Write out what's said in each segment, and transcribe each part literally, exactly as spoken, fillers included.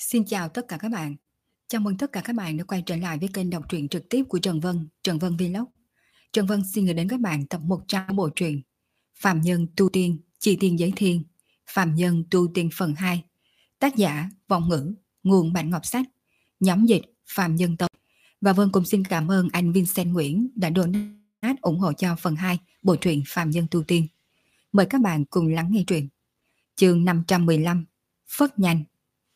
Xin chào tất cả các bạn. Chào mừng tất cả các bạn đã quay trở lại với kênh đọc truyện trực tiếp của Trần Vân, Trần Vân Vlog. Trần Vân xin gửi đến các bạn tập một trăm của bộ truyện Phạm Nhân Tu Tiên, Chi Tiên Giới Thiên, Phạm Nhân Tu Tiên phần hai. Tác giả Vọng Ngữ, nguồn Bản Ngọc Sách, nhóm dịch Phạm Nhân Tộc. Và Vân cũng xin cảm ơn anh Vincent Nguyễn đã donate ủng hộ cho phần hai bộ truyện Phạm Nhân Tu Tiên. Mời các bạn cùng lắng nghe truyện. Chương năm trăm mười lăm, Phất Nhanh.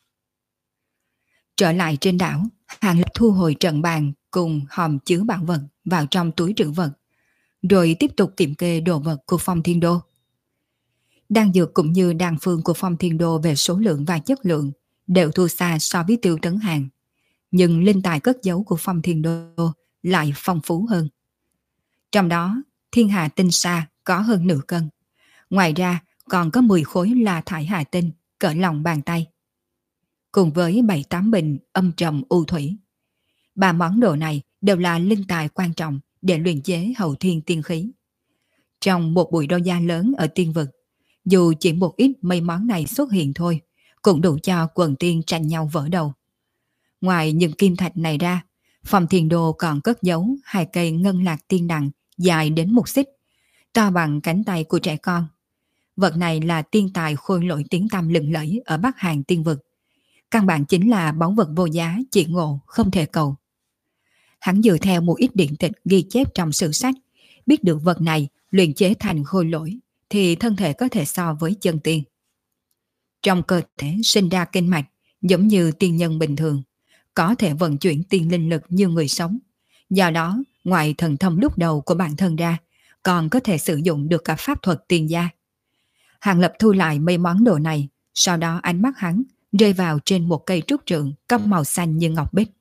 Trở lại trên đảo, Hàng Lập thu hồi trận bàn cùng hòm chứa bảo vật vào trong túi trữ vật, rồi tiếp tục kiểm kê đồ vật của Phong Thiên Đô. Đan dược cũng như đan phương của Phong Thiên Đô về số lượng và chất lượng đều thua xa so với Tiêu Tấn Hàng, nhưng linh tài cất giấu của Phong Thiên Đô lại phong phú hơn. Trong đó, thiên hà tinh sa có hơn nửa cân. Ngoài ra còn có mười khối la thải hà tinh cỡ lòng bàn tay, cùng với bảy tám bình âm trầm u thủy. Ba món đồ này đều là linh tài quan trọng để luyện chế hậu thiên tiên khí. Trong một bụi đô gia lớn ở tiên vực, dù chỉ một ít mấy món này xuất hiện thôi, cũng đủ cho quần tiên tranh nhau vỡ đầu. Ngoài những kim thạch này ra, Phong Thiên Đô còn cất giấu hai cây ngân lạc tiên đằng dài đến một xích, to bằng cánh tay của trẻ con. Vật này là tiên tài khôi lỗi tiếng tăm lừng lẫy ở Bắc Hàn tiên vực. Căn bản chính là báu vật vô giá, chỉ ngộ không thể cầu. Hắn dựa theo một ít điện tịch ghi chép trong sử sách, biết được vật này luyện chế thành khôi lỗi thì thân thể có thể so với chân tiên. Trong cơ thể sinh ra kinh mạch giống như tiên nhân bình thường, có thể vận chuyển tiên linh lực như người sống. Do đó, ngoài thần thông lúc đầu của bản thân ra, còn có thể sử dụng được cả pháp thuật tiên gia. Hàng Lập thu lại mấy món đồ này, sau đó ánh mắt hắn rơi vào trên một cây trúc trượng có màu xanh như ngọc bích.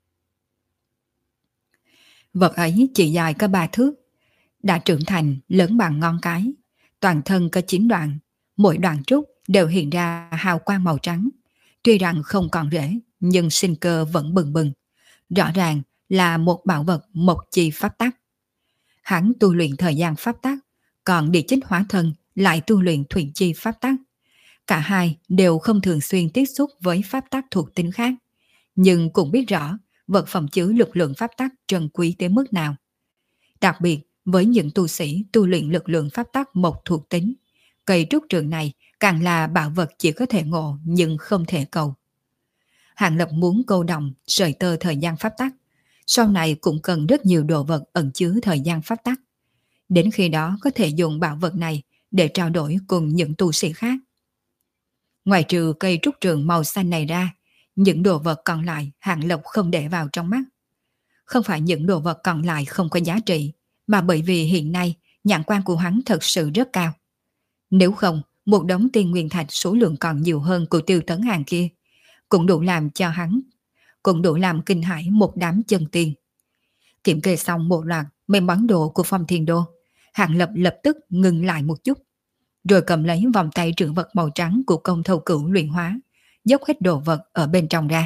Vật ấy chỉ dài có ba thước, đã trưởng thành lớn bằng ngón cái, toàn thân có chín đoạn, mỗi đoạn trúc đều hiện ra hào quang màu trắng. Tuy rằng không còn rễ, nhưng sinh cơ vẫn bừng bừng, rõ ràng là một bảo vật mộc chi pháp tắc. Hắn tu luyện thời gian pháp tắc, còn địa chích hóa thân lại tu luyện thủy chi pháp tắc. Cả hai đều không thường xuyên tiếp xúc với pháp tắc thuộc tính khác, nhưng cũng biết rõ vật phẩm chứa lực lượng pháp tắc trân quý tới mức nào. Đặc biệt với những tu sĩ tu luyện lực lượng pháp tắc một thuộc tính, cây trúc trượng này càng là bảo vật chỉ có thể ngộ nhưng không thể cầu. Hàng Lập muốn câu động sợi tơ thời gian pháp tắc, sau này cũng cần rất nhiều đồ vật ẩn chứa thời gian pháp tắc. Đến khi đó có thể dùng bảo vật này để trao đổi cùng những tu sĩ khác. Ngoài trừ cây trúc trượng màu xanh này ra, những đồ vật còn lại Hàng Lập không để vào trong mắt. Không phải những đồ vật còn lại không có giá trị, mà bởi vì hiện nay nhãn quan của hắn thật sự rất cao. Nếu không, một đống tiên nguyên thạch số lượng còn nhiều hơn của Tiêu Tấn Hàng kia, cũng đủ làm cho hắn, cũng đủ làm kinh hãi một đám chân tiên. Kiểm kê xong một loạt mấy món đồ của Phong Thiên Đô, Hàng Lập lập tức ngừng lại một chút, rồi cầm lấy vòng tay trữ vật màu trắng của công thâu cửu luyện hóa, dốc hết đồ vật ở bên trong ra.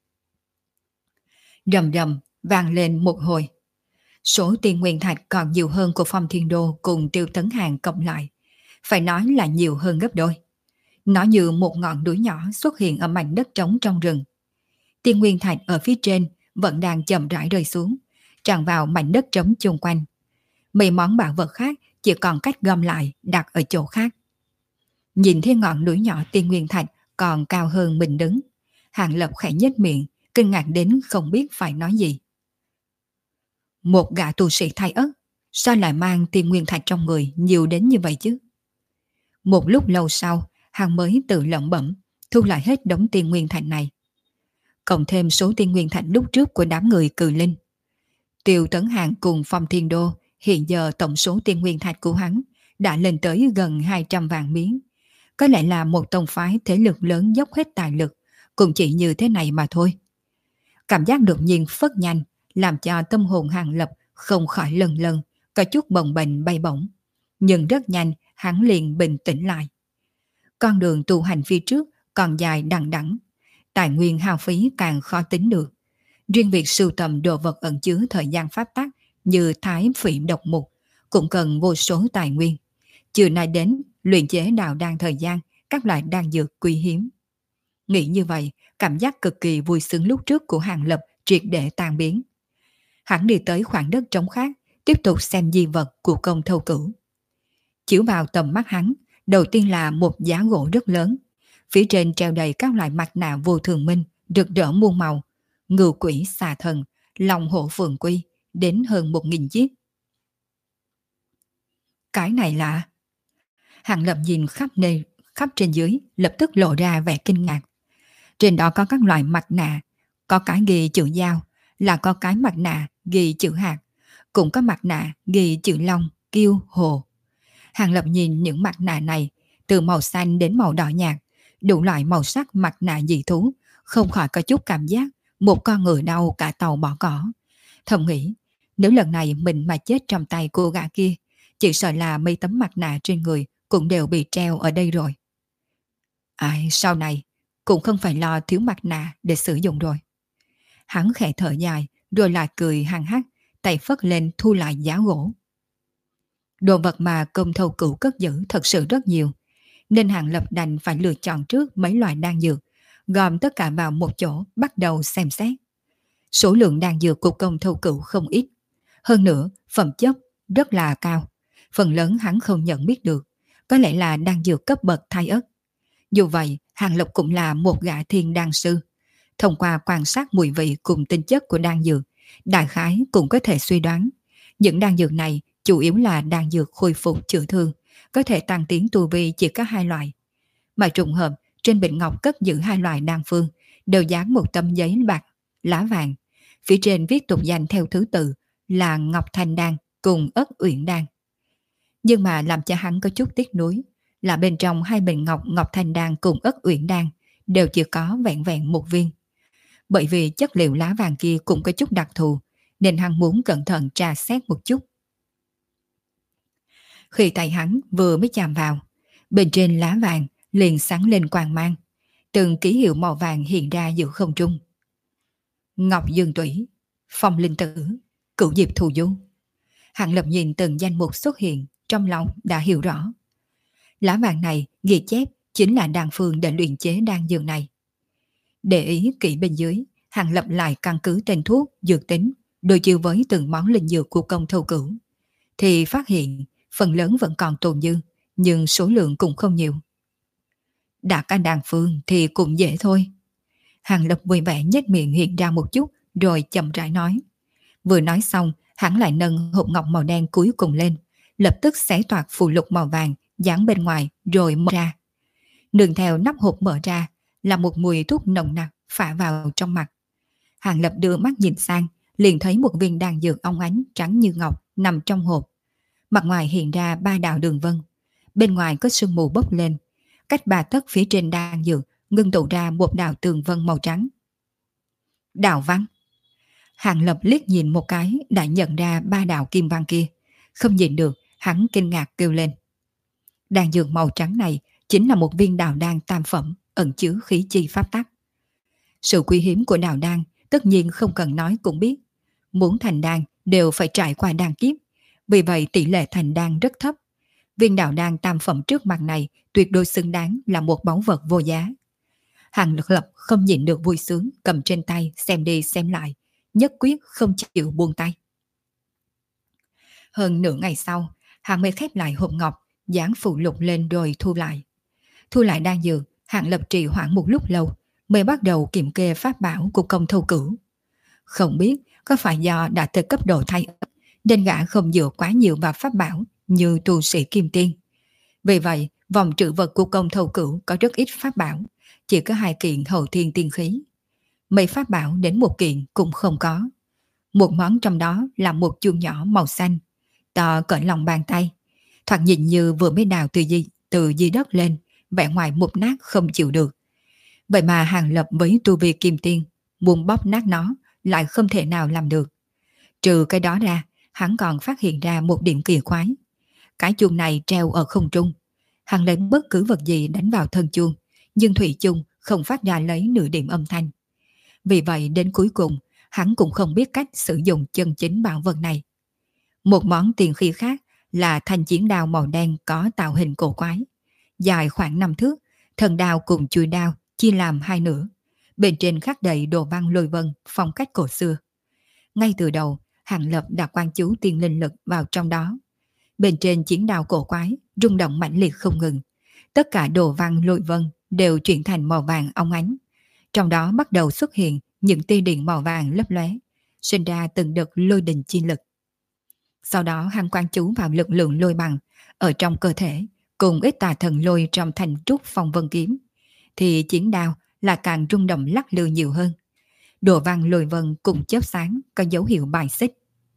Rầm rầm vang lên một hồi. Số tiên nguyên thạch còn nhiều hơn của Phong Thiên Đô cùng Tiêu Tấn Hàng cộng lại, phải nói là nhiều hơn gấp đôi. Nó như một ngọn núi nhỏ xuất hiện ở mảnh đất trống trong rừng. Tiên nguyên thạch ở phía trên vẫn đang chậm rãi rơi xuống, tràn vào mảnh đất trống chung quanh. Mấy món bảo vật khác chỉ còn cách gom lại đặt ở chỗ khác. Nhìn thấy ngọn núi nhỏ tiên nguyên thạch còn cao hơn mình đứng, Hàng Lập khẽ nhếch miệng, kinh ngạc đến không biết phải nói gì. Một gã tu sĩ thay ất, sao lại mang tiên nguyên thạch trong người nhiều đến như vậy chứ? Một lúc lâu sau, hắn mới tự lẩm bẩm, thu lại hết đống tiên nguyên thạch này. Cộng thêm số tiên nguyên thạch lúc trước của đám người Cừ Linh. Tiêu Tấn Hàng cùng Phong Thiên Đô, hiện giờ tổng số tiên nguyên thạch của hắn đã lên tới gần hai trăm vạn miếng. Có lẽ là một tông phái thế lực lớn dốc hết tài lực, cũng chỉ như thế này mà thôi. Cảm giác đột nhiên phất nhanh, làm cho tâm hồn Hàng Lập không khỏi lần lần, có chút bồng bềnh bay bổng. Nhưng rất nhanh, hắn liền bình tĩnh lại. Con đường tu hành phía trước còn dài đằng đẵng, tài nguyên hao phí càng khó tính được. Riêng việc sưu tầm đồ vật ẩn chứa thời gian pháp tắc như thái phỉ độc mục cũng cần vô số tài nguyên. Chưa nói đến luyện chế đạo đan thời gian, các loại đan dược quý hiếm. Nghĩ như vậy, cảm giác cực kỳ vui sướng lúc trước của Hàng Lập triệt để tan biến. Hắn đi tới khoảng đất trống khác, tiếp tục xem di vật của công thâu cửu. Chiếu vào tầm mắt hắn, đầu tiên là một giá gỗ rất lớn. Phía trên treo đầy các loại mặt nạ vô thường minh, rực rỡ muôn màu, ngưu quỷ xà thần, long hổ phượng quy, đến hơn một nghìn chiếc. Cái này là... Hàng Lập nhìn khắp nơi, khắp trên dưới, lập tức lộ ra vẻ kinh ngạc. Trên đó có các loại mặt nạ, có cái ghi chữ dao, là có cái mặt nạ ghi chữ hạt, cũng có mặt nạ ghi chữ long, kiêu, hồ. Hàng Lập nhìn những mặt nạ này, từ màu xanh đến màu đỏ nhạt, đủ loại màu sắc mặt nạ dị thú, không khỏi có chút cảm giác một con ngựa đau cả tàu bỏ cỏ. Thầm nghĩ, nếu lần này mình mà chết trong tay cô gã kia, chỉ sợ là mấy tấm mặt nạ trên người cũng đều bị treo ở đây rồi. Ai, sau này cũng không phải lo thiếu mặt nạ để sử dụng rồi. Hắn khẽ thở dài, rồi lại cười hăng hắc, tay phất lên thu lại giá gỗ. Đồ vật mà công thâu cửu cất giữ thật sự rất nhiều, nên Hàng Lập đành phải lựa chọn trước mấy loại đan dược, gom tất cả vào một chỗ bắt đầu xem xét. Số lượng đan dược của công thâu cửu không ít, hơn nữa phẩm chất rất là cao, phần lớn hắn không nhận biết được, có lẽ là đan dược cấp bậc thai ất. Dù vậy, Hàng Lập cũng là một gã thiên đan sư, thông qua quan sát mùi vị cùng tinh chất của đan dược, đại khái cũng có thể suy đoán những đan dược này chủ yếu là đan dược khôi phục chữa thương, có thể tăng tiến tu vi chỉ có hai loại. Mà trùng hợp trên bình ngọc cất giữ hai loại đan phương, đều dán một tấm giấy bạc lá vàng, phía trên viết tục danh theo thứ tự là Ngọc Thanh Đan cùng Ất Uyển Đan. Nhưng mà làm cho hắn có chút tiếc nuối là bên trong hai bình ngọc Ngọc Thanh Đan cùng Ất Uyển Đan đều chỉ có vẹn vẹn một viên. Bởi vì chất liệu lá vàng kia cũng có chút đặc thù, nên hắn muốn cẩn thận tra xét một chút. Khi tay hắn vừa mới chạm vào, bên trên lá vàng liền sáng lên quang mang, từng ký hiệu màu vàng hiện ra giữa không trung. Ngọc Dương Tủy, Phong Linh Tử, Cửu Diệp Thù Du. Hàng Lập nhìn từng danh mục xuất hiện, trong lòng đã hiểu rõ. Lá vàng này ghi chép chính là đan phương để luyện chế đan dược này. Để ý kỹ bên dưới, Hàng Lập lại căn cứ tên thuốc, dược tính, đối chiếu với từng món linh dược của công thâu cửu, thì phát hiện phần lớn vẫn còn tồn dư, nhưng số lượng cũng không nhiều. Đã cả đan phương thì cũng dễ thôi. Hàng Lập vui vẻ nhếch miệng hiện ra một chút, rồi chậm rãi nói. Vừa nói xong, hắn lại nâng hộp ngọc màu đen cuối cùng lên, lập tức xé toạc phù lục màu vàng dán bên ngoài rồi mở ra. Nương theo nắp hộp mở ra là một mùi thuốc nồng nặc phả vào trong mặt. Hàng Lập đưa mắt nhìn sang, liền thấy một viên đan dược óng ánh trắng như ngọc nằm trong hộp. Mặt ngoài hiện ra ba đạo đường vân, bên ngoài có sương mù bốc lên, cách ba tấc phía trên đan dược ngưng tụ ra một đạo tường vân màu trắng. Đạo văn. Hàng Lập liếc nhìn một cái đã nhận ra ba đạo kim văn kia, không nhìn được, hắn kinh ngạc kêu lên. Đan dược màu trắng này chính là một viên đạo đan tam phẩm, ẩn chứa khí chi pháp tắc. Sự quý hiếm của đạo đan tất nhiên không cần nói cũng biết, muốn thành đan đều phải trải qua đan kiếp, vì vậy tỷ lệ thành đan rất thấp. Viên đạo đan tam phẩm trước mặt này tuyệt đối xứng đáng là một báu vật vô giá. Hàng Lập không nhịn được vui sướng, cầm trên tay xem đi xem lại, nhất quyết không chịu buông tay. Hơn nửa ngày sau, hắn mới khép lại hộp ngọc, dán phụ lục lên rồi thu lại. Thu lại đan dược, Hàng Lập trì hoãn một lúc lâu mới bắt đầu kiểm kê pháp bảo của công thâu cửu. Không biết có phải do đã tới cấp độ thay ất nên gã không dựa quá nhiều vào pháp bảo như tu sĩ kim tiên. Vì vậy, vòng trữ vật của công thâu cửu có rất ít pháp bảo, chỉ có hai kiện hậu thiên tiên khí. Mấy pháp bảo đến một kiện cũng không có. Một món trong đó là một chuông nhỏ màu xanh, to cỡ lòng bàn tay, thoạt nhìn như vừa mới đào từ di, từ dưới đất lên, vẻ ngoài mục nát không chịu được. Vậy mà Hàng Lập với tu vi kim tiên, muốn bóp nát nó lại không thể nào làm được. Trừ cái đó ra, hắn còn phát hiện ra một điểm kỳ quái. Cái chuông này treo ở không trung. Hắn lấy bất cứ vật gì đánh vào thân chuông, nhưng thủy chung không phát ra lấy nửa điểm âm thanh. Vì vậy đến cuối cùng, hắn cũng không biết cách sử dụng chân chính bảo vật này. Một món tiền khí khác là thanh chiến đao màu đen có tạo hình cổ quái, dài khoảng năm thước, thân đao cùng chuôi đao chia làm hai nửa. Bên trên khắc đầy đồ văn lôi vân phong cách cổ xưa. Ngay từ đầu, Hàng Lập đã quan chú tiên linh lực vào trong đó. Bên trên chiến đao cổ quái, rung động mãnh liệt không ngừng. Tất cả đồ văn lôi vân đều chuyển thành màu vàng óng ánh. Trong đó bắt đầu xuất hiện những tia điện màu vàng lấp lóe, sinh ra từng đợt lôi đình chi lực. Sau đó hắn quan chú vào lực lượng lôi bằng ở trong cơ thể, cùng ít tà thần lôi trong thành trúc phong vân kiếm, thì chiến đao là càng rung động lắc lư nhiều hơn. Đồ văn lôi vân cùng chớp sáng có dấu hiệu bài xích.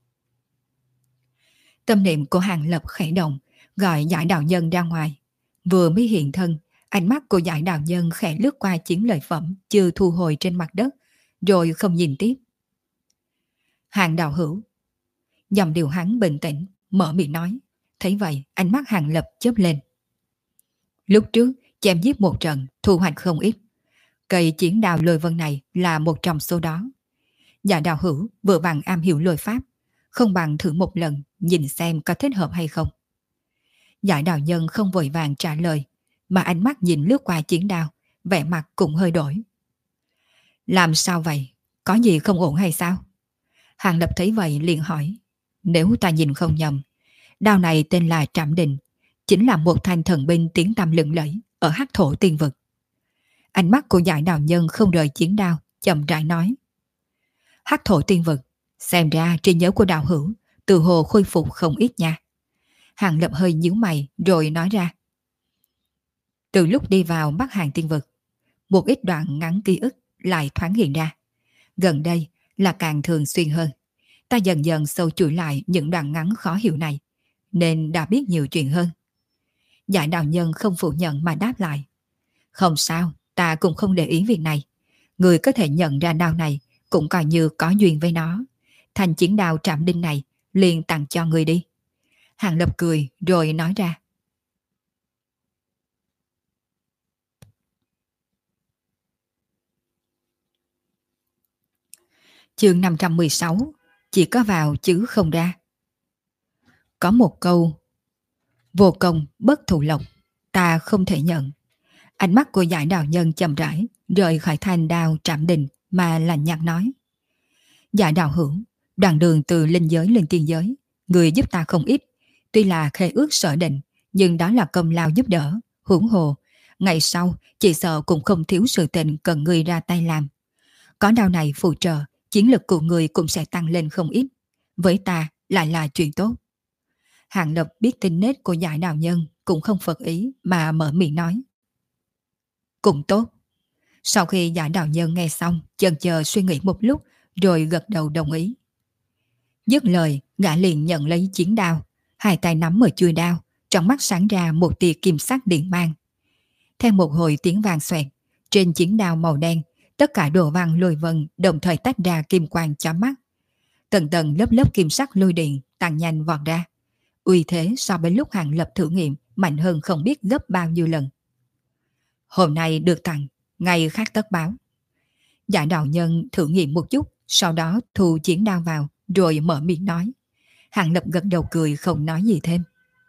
Tâm niệm của Hàng Lập khẽ động, gọi Giải Đạo Nhân ra ngoài. Vừa mới hiện thân, ánh mắt của Giải Đạo Nhân khẽ lướt qua chiến lợi phẩm chưa thu hồi trên mặt đất, rồi không nhìn tiếp. Hàng đạo hữu. Dòng điều hắn bình tĩnh, mở miệng nói. Thấy vậy, ánh mắt Hàng Lập chớp lên. Lúc trước, chém giết một trận, thu hoạch không ít. Cây chiến đào lôi vân này là một trong số đó. Dạ đạo hữu vừa bằng am hiểu lôi pháp, không bằng thử một lần, nhìn xem có thích hợp hay không. Giải đạo nhân không vội vàng trả lời, mà ánh mắt nhìn lướt qua chiến đao, vẻ mặt cũng hơi đổi. Làm sao vậy? Có gì không ổn hay sao? Hàng Lập thấy vậy liền hỏi. Nếu ta nhìn không nhầm, đao này tên là Trảm Đình, chính là một thanh thần binh tiếng tăm lừng lẫy ở hắc thổ tiên vực. Ánh mắt của Giải đạo nhân không rời chiến đao, chậm rãi nói. Hắc thổ tiên vực, xem ra trí nhớ của đạo hữu từ hồ khôi phục không ít nha. Hàng Lập hơi nhíu mày rồi nói ra. Từ lúc đi vào Bắc Hàng tiên vực, một ít đoạn ngắn ký ức lại thoáng hiện ra. Gần đây là càng thường xuyên hơn. Ta dần dần sâu chuỗi lại những đoạn ngắn khó hiểu này, nên đã biết nhiều chuyện hơn. Giải đạo nhân không phủ nhận mà đáp lại. Không sao, ta cũng không để ý việc này. Người có thể nhận ra đao này cũng coi như có duyên với nó. Thành chiến đao Trảm Đinh này liền tặng cho người đi. Hàng Lập cười rồi nói ra. Chương năm trăm mười sáu. Chỉ có vào chứ không ra. Có một câu vô công bất thụ lộc, ta không thể nhận. Ánh mắt của Giải đạo nhân chậm rãi rời khỏi thanh đao Trảm Đình mà lạnh nhạt nói. Giải đạo hữu, đoạn đường từ linh giới lên tiên giới, người giúp ta không ít. Tuy là khế ước sở định, nhưng đó là công lao giúp đỡ. Huống hồ, ngày sau chỉ sợ cũng không thiếu sự tình cần người ra tay làm. Có đao này phụ trợ, chiến lực của người cũng sẽ tăng lên không ít. Với ta lại là chuyện tốt. Hàng Lập biết tính nết của Giải đạo nhân cũng không phật ý mà mở miệng nói. Cũng tốt. Sau khi Giải đạo nhân nghe xong, chần chờ suy nghĩ một lúc rồi gật đầu đồng ý. Dứt lời, gã liền nhận lấy chiến đao, hai tay nắm ở chuôi đao, trong mắt sáng ra một tia kim sắc điện mang. Theo một hồi tiếng vang xoẹt, trên chiến đao màu đen, tất cả đồ văn lôi vân đồng thời tách ra kim quang chói mắt. Tầng tầng lớp lớp kim sắc lôi điện tăng nhanh vọt ra. Uy thế so với lúc Hàng Lập thử nghiệm mạnh hơn không biết gấp bao nhiêu lần. Hôm nay được tặng, ngày khác tất báo. Giải đạo nhân thử nghiệm một chút, sau đó thu chiến đao vào, rồi mở miệng nói. Hàng Lập gật đầu cười không nói gì thêm.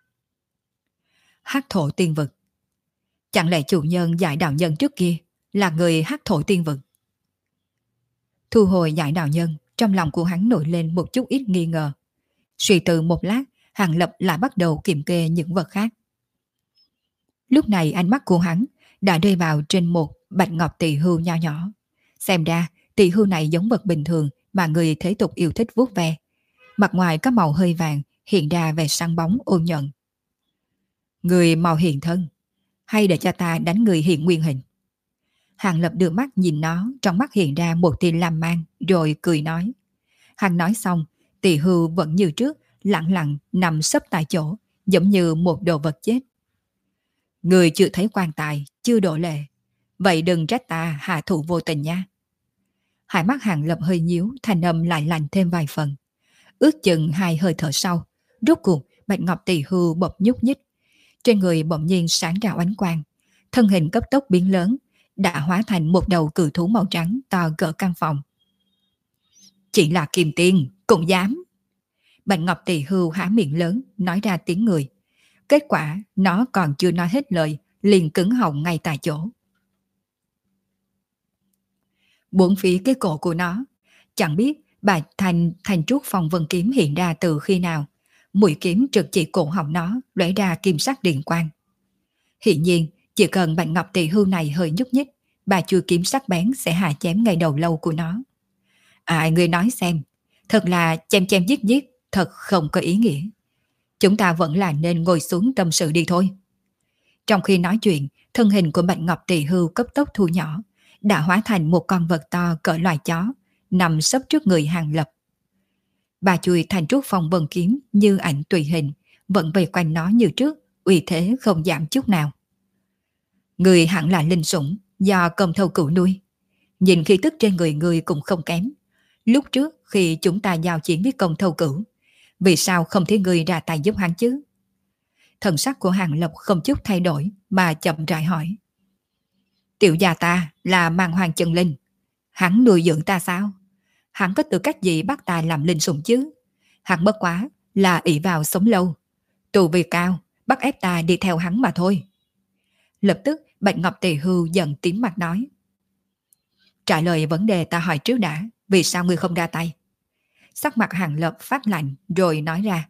Hắc thổ tiên vực. Chẳng lẽ chủ nhân Giải đạo nhân trước kia là người hắc thổ tiên vực? Thu hồi Giải đạo nhân, trong lòng của hắn nổi lên một chút ít nghi ngờ. Suy tư một lát, Hàng Lập lại bắt đầu kiểm kê những vật khác. Lúc này ánh mắt của hắn đã rơi vào trên một bạch ngọc tỳ hưu nho nhỏ. Xem ra tỳ hưu này giống vật bình thường mà người thế tục yêu thích vuốt ve. Mặt ngoài có màu hơi vàng, hiện ra vẻ sáng bóng ôn nhuận. Người màu hiện thân, hay để cho ta đánh người hiện nguyên hình? Hàng Lập đưa mắt nhìn nó, trong mắt hiện ra một tia lam mang, rồi cười nói. Hắn nói xong, tỳ hưu vẫn như trước, lặng lặng nằm sấp tại chỗ, giống như một đồ vật chết. Người chưa thấy quan tài, chưa đổ lệ. Vậy đừng trách ta hạ thủ vô tình nha. Hai mắt Hàng Lập hơi nhíu, thanh âm lại lạnh thêm vài phần. Ước chừng hai hơi thở sau, rốt cuộc bạch ngọc tỳ hưu bỗng nhúc nhích. Trên người bỗng nhiên sáng ra ánh quang, thân hình cấp tốc biến lớn, đã hóa thành một đầu cự thú màu trắng to cỡ căn phòng. Chỉ là kim tiên, cũng dám. Bạch ngọc tỳ hưu há miệng lớn, nói ra tiếng người. Kết quả, nó còn chưa nói hết lời, liền cứng họng ngay tại chỗ. Bốn phía cái cổ của nó. Chẳng biết bà thành thành trúc phong vân kiếm hiện ra từ khi nào. Mũi kiếm trực chỉ cổ họng nó, lóe ra kim sắc điện quang. Hiển nhiên, chỉ cần Bạch Ngọc Tỳ Hưu này hơi nhúc nhích, bà chui kiếm sắc bén sẽ hạ chém ngay đầu lâu của nó. Ai người nói xem, thật là chém chém giết giết, thật không có ý nghĩa. Chúng ta vẫn là nên ngồi xuống tâm sự đi thôi. Trong khi nói chuyện, thân hình của Bạch Ngọc Tỳ Hưu cấp tốc thu nhỏ, đã hóa thành một con vật to cỡ loài chó, nằm sấp trước người Hàng Lập. Bà chui thành trúc phong vân kiếm như ảnh tùy hình, vẫn vây quanh nó như trước, uy thế không giảm chút nào. Người hẳn là linh sủng do Công Thâu Cửu nuôi. Nhìn khí tức trên người người cũng không kém. Lúc trước khi chúng ta giao chiến với Công Thâu Cửu, vì sao không thấy người ra tay giúp hắn chứ? Thần sắc của Hàng Lập không chút thay đổi mà chậm rãi hỏi. Tiểu gia ta là mang hoàng chân linh, hắn nuôi dưỡng ta sao? Hắn có tư cách gì bắt ta làm linh sủng chứ? Hắn bất quá là ỷ vào sống lâu, tu vi cao, bắt ép ta đi theo hắn mà thôi. Lập tức Bạch Ngọc Tỳ Hưu giận tím mặt nói. Trả lời vấn đề ta hỏi trước đã, vì sao ngươi không ra tay? Sắc mặt Hàng Lập phát lạnh rồi nói ra.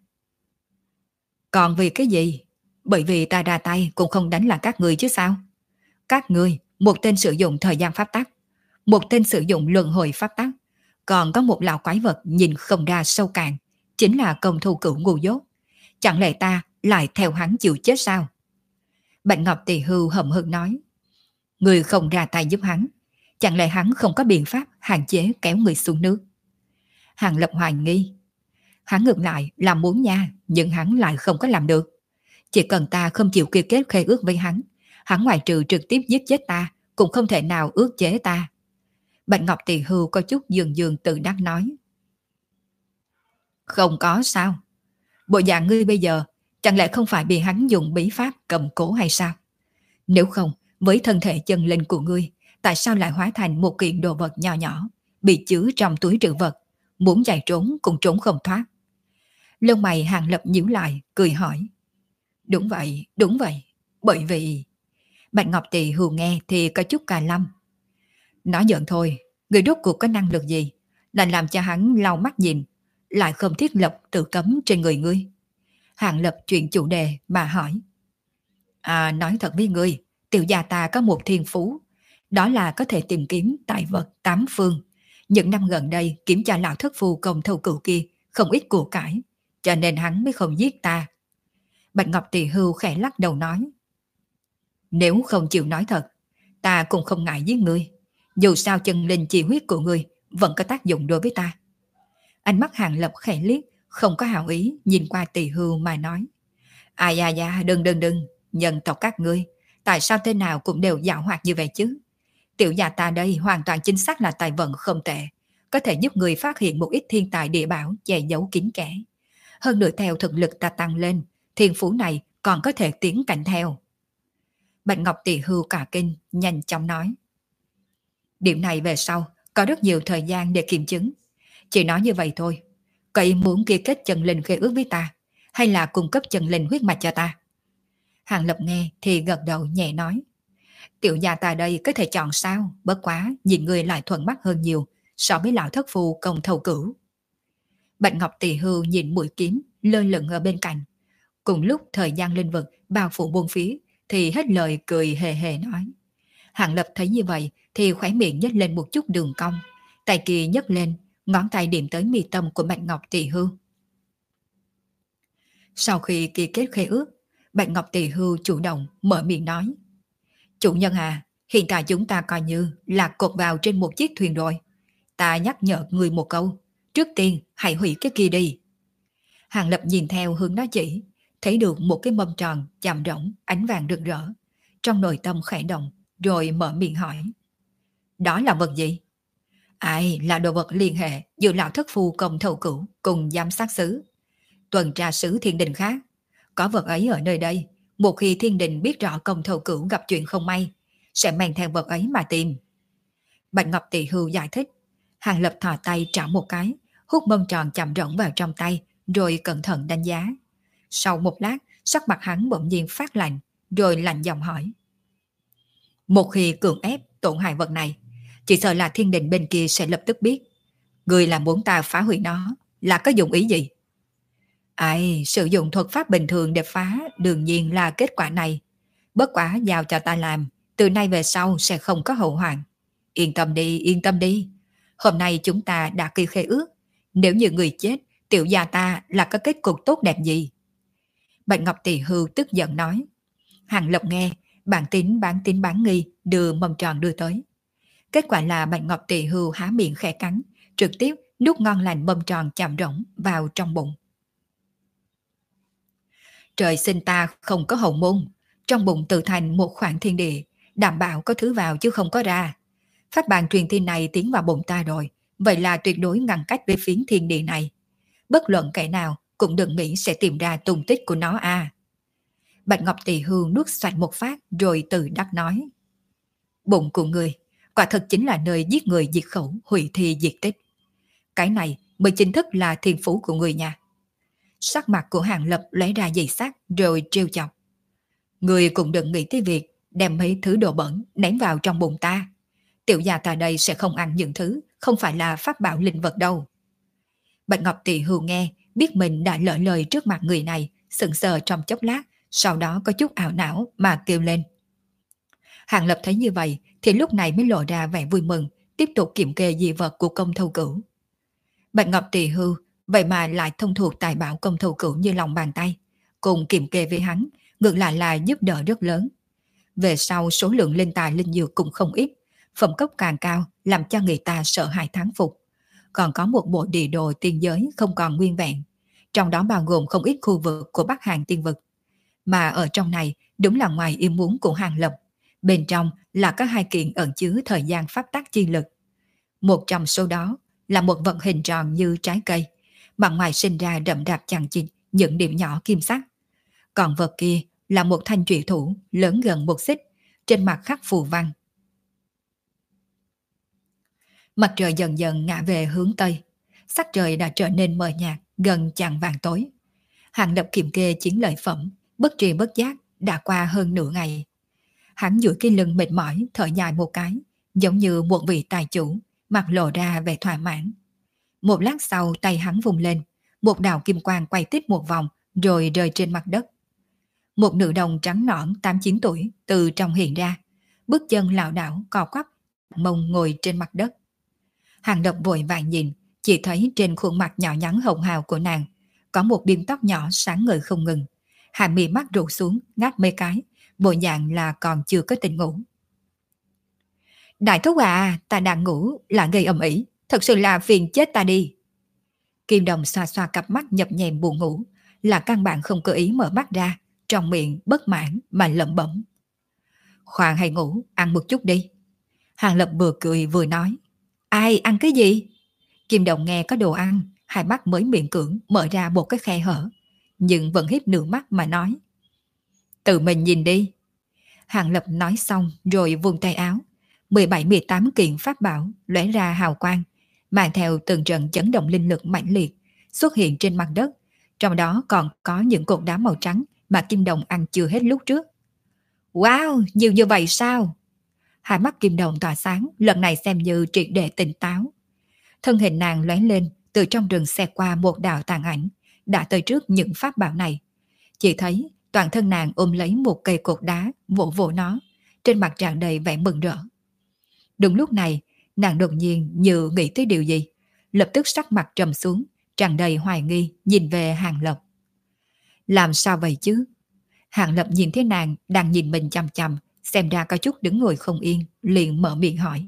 Còn vì cái gì? Bởi vì ta ra tay cũng không đánh là các ngươi chứ sao? Các ngươi, một tên sử dụng thời gian pháp tắc, một tên sử dụng luân hồi pháp tắc, còn có một lão quái vật nhìn không ra sâu cạn, chính là Công Thâu Cửu ngu dốt. Chẳng lẽ ta lại theo hắn chịu chết sao? Bạch Ngọc Tỳ Hưu hậm hực nói. Người không ra tay giúp hắn, chẳng lẽ hắn không có biện pháp hạn chế kéo người xuống nước? Hàng Lập hoài nghi. Hắn ngược lại là muốn nha, nhưng hắn lại không có làm được. Chỉ cần ta không chịu ký kết khế ước với hắn, hắn ngoài trừ trực tiếp giết chết ta, cũng không thể nào ước chế ta. Bạch Ngọc Tỳ Hưu có chút dường dường tự đắc nói. Không có sao? Bộ dạng ngươi bây giờ chẳng lẽ không phải bị hắn dùng bí pháp cầm cố hay sao? Nếu không, với thân thể chân linh của ngươi, tại sao lại hóa thành một kiện đồ vật nhỏ nhỏ, bị chứa trong túi trữ vật, muốn chạy trốn cũng trốn không thoát? Lông mày Hàng Lập nhíu lại, cười hỏi. Đúng vậy, đúng vậy, bởi vì... Bạch Ngọc Tỳ Hưu nghe thì có chút cà lâm. Nói giỡn thôi, người rốt cuộc có năng lực gì, lại làm cho hắn lau mắt nhìn, lại không thiết lập tự cấm trên người ngươi? Hàng Lập chuyển chủ đề mà hỏi. À, nói thật với ngươi, tiểu gia ta có một thiên phú, đó là có thể tìm kiếm tài vật tám phương. Những năm gần đây kiểm tra lão thất phu Công Thâu Cửu kia không ít của cải, cho nên hắn mới không giết ta. Bạch Ngọc Tỳ Hưu khẽ lắc đầu nói. Nếu không chịu nói thật, ta cũng không ngại giết ngươi. Dù sao chân linh chi huyết của ngươi vẫn có tác dụng đối với ta. Ánh mắt Hàng Lập khẽ liếc, không có hảo ý, nhìn qua Tỳ Hưu mà nói. À da da, đừng đừng đừng, nhân tộc các ngươi, tại sao thế nào cũng đều dạo hoạt như vậy chứ? Tiểu gia ta đây hoàn toàn chính xác là tài vận không tệ, có thể giúp người phát hiện một ít thiên tài địa bảo che giấu kín kẽ. Hơn nữa theo thực lực ta tăng lên, thiên phú này còn có thể tiến cạnh theo. Bạch Ngọc Tỳ Hưu cả kinh, nhanh chóng nói. Điểm này về sau, có rất nhiều thời gian để kiểm chứng. Chỉ nói như vậy thôi. Cậy muốn ký kết chân linh khế ước với ta, hay là cung cấp chân linh huyết mạch cho ta? Hàng Lập nghe thì gật đầu nhẹ nói. Tiểu gia ta đây có thể chọn sao, bất quá nhìn người lại thuận mắt hơn nhiều so với lão thất phu Công Thâu Cửu. Bạch Ngọc Tỳ Hưu nhìn mũi kiếm lơ lửng ở bên cạnh. Cùng lúc thời gian linh vực bao phủ bốn phía thì hết lời cười hề hề nói. Hàng Lập thấy như vậy thì khóe miệng nhếch lên một chút đường cong, tay kia nhấc lên, ngón tay điểm tới mi tâm của Bạch Ngọc Tỳ Hưu. Sau khi ký kết khế ước, Bạch Ngọc Tỳ Hưu chủ động mở miệng nói. Chủ nhân à, hiện tại chúng ta coi như là cột vào trên một chiếc thuyền rồi. Ta nhắc nhở người một câu, trước tiên hãy hủy cái kia đi. Hàng Lập nhìn theo hướng nó chỉ, thấy được một cái mâm tròn chạm rỗng ánh vàng rực rỡ, trong nội tâm khẽ động, rồi mở miệng hỏi. Đó là vật gì? Ai, là đồ vật liên hệ giữa lão thất phu Công Thâu Cửu cùng giám sát sứ, tuần tra sứ thiên đình khác. Có vật ấy ở nơi đây, một khi thiên đình biết rõ Công Thâu Cửu gặp chuyện không may, sẽ mang theo vật ấy mà tìm. Bạch Ngọc Tỳ Hưu giải thích. Hàng Lập thò tay trả một cái, hút mâm tròn chạm rỗng vào trong tay, rồi cẩn thận đánh giá. Sau một lát, sắc mặt hắn bỗng nhiên phát lạnh, rồi lạnh giọng hỏi. Một khi cưỡng ép tổn hại vật này, Chỉ sợ là thiên đình bên kia sẽ lập tức biết. Người là muốn ta phá hủy nó, là có dụng ý gì? Ai, sử dụng thuật pháp bình thường để phá đương nhiên là kết quả này. Bất quá giao cho ta làm, từ nay về sau sẽ không có hậu hoạn. Yên tâm đi, yên tâm đi. Hôm nay chúng ta đã ký khế ước. Nếu như người chết, tiểu gia ta là có kết cục tốt đẹp gì? Bạch Ngọc Tỳ Hưu tức giận nói. Hàng Lập nghe, bản tính bán tín bán nghi đưa mâm tròn đưa tới. Kết quả là Bạch Ngọc Tỳ Hưu há miệng khẽ cắn, trực tiếp nuốt ngon lành mâm tròn chạm rỗng vào trong bụng. Trời sinh ta không có hậu môn, trong bụng tự thành một khoảng thiên địa, đảm bảo có thứ vào chứ không có ra. Pháp bàn truyền thiên này tiến vào bụng ta rồi, vậy là tuyệt đối ngăn cách với phiến thiên địa này. Bất luận kẻ nào cũng đừng nghĩ sẽ tìm ra tung tích của nó à. Bạch Ngọc Tỳ Hưu nuốt xoạch một phát rồi từ đắc nói. Bụng của người, quả thật chính là nơi giết người diệt khẩu, hủy thi diệt tích. Cái này mới chính thức là thiên phú của người nhà. Sắc mặt của Hàng Lập lấy ra giày sắc rồi trêu chọc. Người cũng đừng nghĩ tới việc đem mấy thứ đồ bẩn ném vào trong bụng ta. Tiểu gia ta đây sẽ không ăn những thứ không phải là pháp bảo linh vật đâu. Bạch Ngọc Tỳ Hưu nghe, biết mình đã lỡ lời trước mặt người này, sững sờ trong chốc lát, sau đó có chút ảo não mà kêu lên. Hàng Lập thấy như vậy thì lúc này mới lộ ra vẻ vui mừng, tiếp tục kiểm kê dị vật của công thâu cửu. Bạch Ngọc Tỳ Hưu vậy mà lại thông thuộc tài bảo công thâu cửu như lòng bàn tay, cùng kiểm kê với hắn, ngược lại là giúp đỡ rất lớn. Về sau số lượng linh tài linh dược cũng không ít, phẩm cấp càng cao làm cho người ta sợ hãi thán phục. Còn có một bộ địa đồ tiên giới không còn nguyên vẹn, trong đó bao gồm không ít khu vực của Bắc Hàn tiên vực. Mà ở trong này đúng là ngoài ý muốn của Hàng Lập, bên trong là có hai kiện ẩn chứa thời gian pháp tắc chi lực. Một trong số đó là một vật hình tròn như trái cây, mặt ngoài sinh ra đậm đạp chằng chịt những điểm nhỏ kim sắc. Còn vật kia là một thanh trụy thủ lớn gần một xích, trên mặt khắc phù văn. Mặt trời dần dần ngã về hướng Tây, sắc trời đã trở nên mờ nhạt, gần chạng vàng tối. Hàng Lập kiểm kê chiến lợi phẩm, bất tri bất giác đã qua hơn nửa ngày. Hắn duỗi cái lưng mệt mỏi, thở dài một cái, giống như một vị tài chủ, mặt lộ ra vẻ thỏa mãn. Một lát sau tay hắn vùng lên, một đạo kim quang quay tít một vòng rồi rơi trên mặt đất. Một nữ đồng trắng nõn tám chín tuổi từ trong hiện ra, bước chân lảo đảo co quắp, mông ngồi trên mặt đất. Hàng Lập vội vàng nhìn, chỉ thấy trên khuôn mặt nhỏ nhắn hồng hào của nàng có một biếm tóc nhỏ sáng ngời không ngừng, hai mí mắt rụt xuống ngáp mấy cái, bộ dạng là còn chưa có tỉnh ngủ. Đại thúc à, ta đang ngủ là gây ầm ĩ, thật sự là phiền chết ta đi. Kim Đồng xoa xoa cặp mắt nhập nhèm buồn ngủ, là căn bản không cơ ý mở mắt ra, trong miệng bất mãn mà lẩm bẩm. Khoan hay ngủ, ăn một chút đi. Hàng Lập vừa cười vừa nói. Ai ăn cái gì? Kim Đồng nghe có đồ ăn, hai mắt mới miệng cưỡng mở ra một cái khe hở, nhưng vẫn híp nửa mắt mà nói. Tự mình nhìn đi. Hàng Lập nói xong rồi vung tay áo, mười bảy mười tám kiện pháp bảo lóe ra hào quang, mang theo từng trận chấn động linh lực mãnh liệt xuất hiện trên mặt đất, trong đó còn có những cột đá màu trắng mà Kim Đồng ăn chưa hết lúc trước. Wow, nhiều như vậy sao? Hai mắt Kim Đồng tỏa sáng, lần này xem như triệt để tỉnh táo. Thân hình nàng lóe lên, từ trong rừng xẹt qua một đạo tàn ảnh, đã tới trước những pháp bảo này. Chỉ thấy toàn thân nàng ôm lấy một cây cột đá, vỗ vỗ nó, trên mặt tràn đầy vẻ mừng rỡ. Đúng lúc này, nàng đột nhiên như nghĩ tới điều gì, lập tức sắc mặt trầm xuống, tràn đầy hoài nghi nhìn về Hàng Lập. Làm sao vậy chứ? Hàng Lập nhìn thấy nàng đang nhìn mình chằm chằm, xem ra có chút đứng ngồi không yên, liền mở miệng hỏi.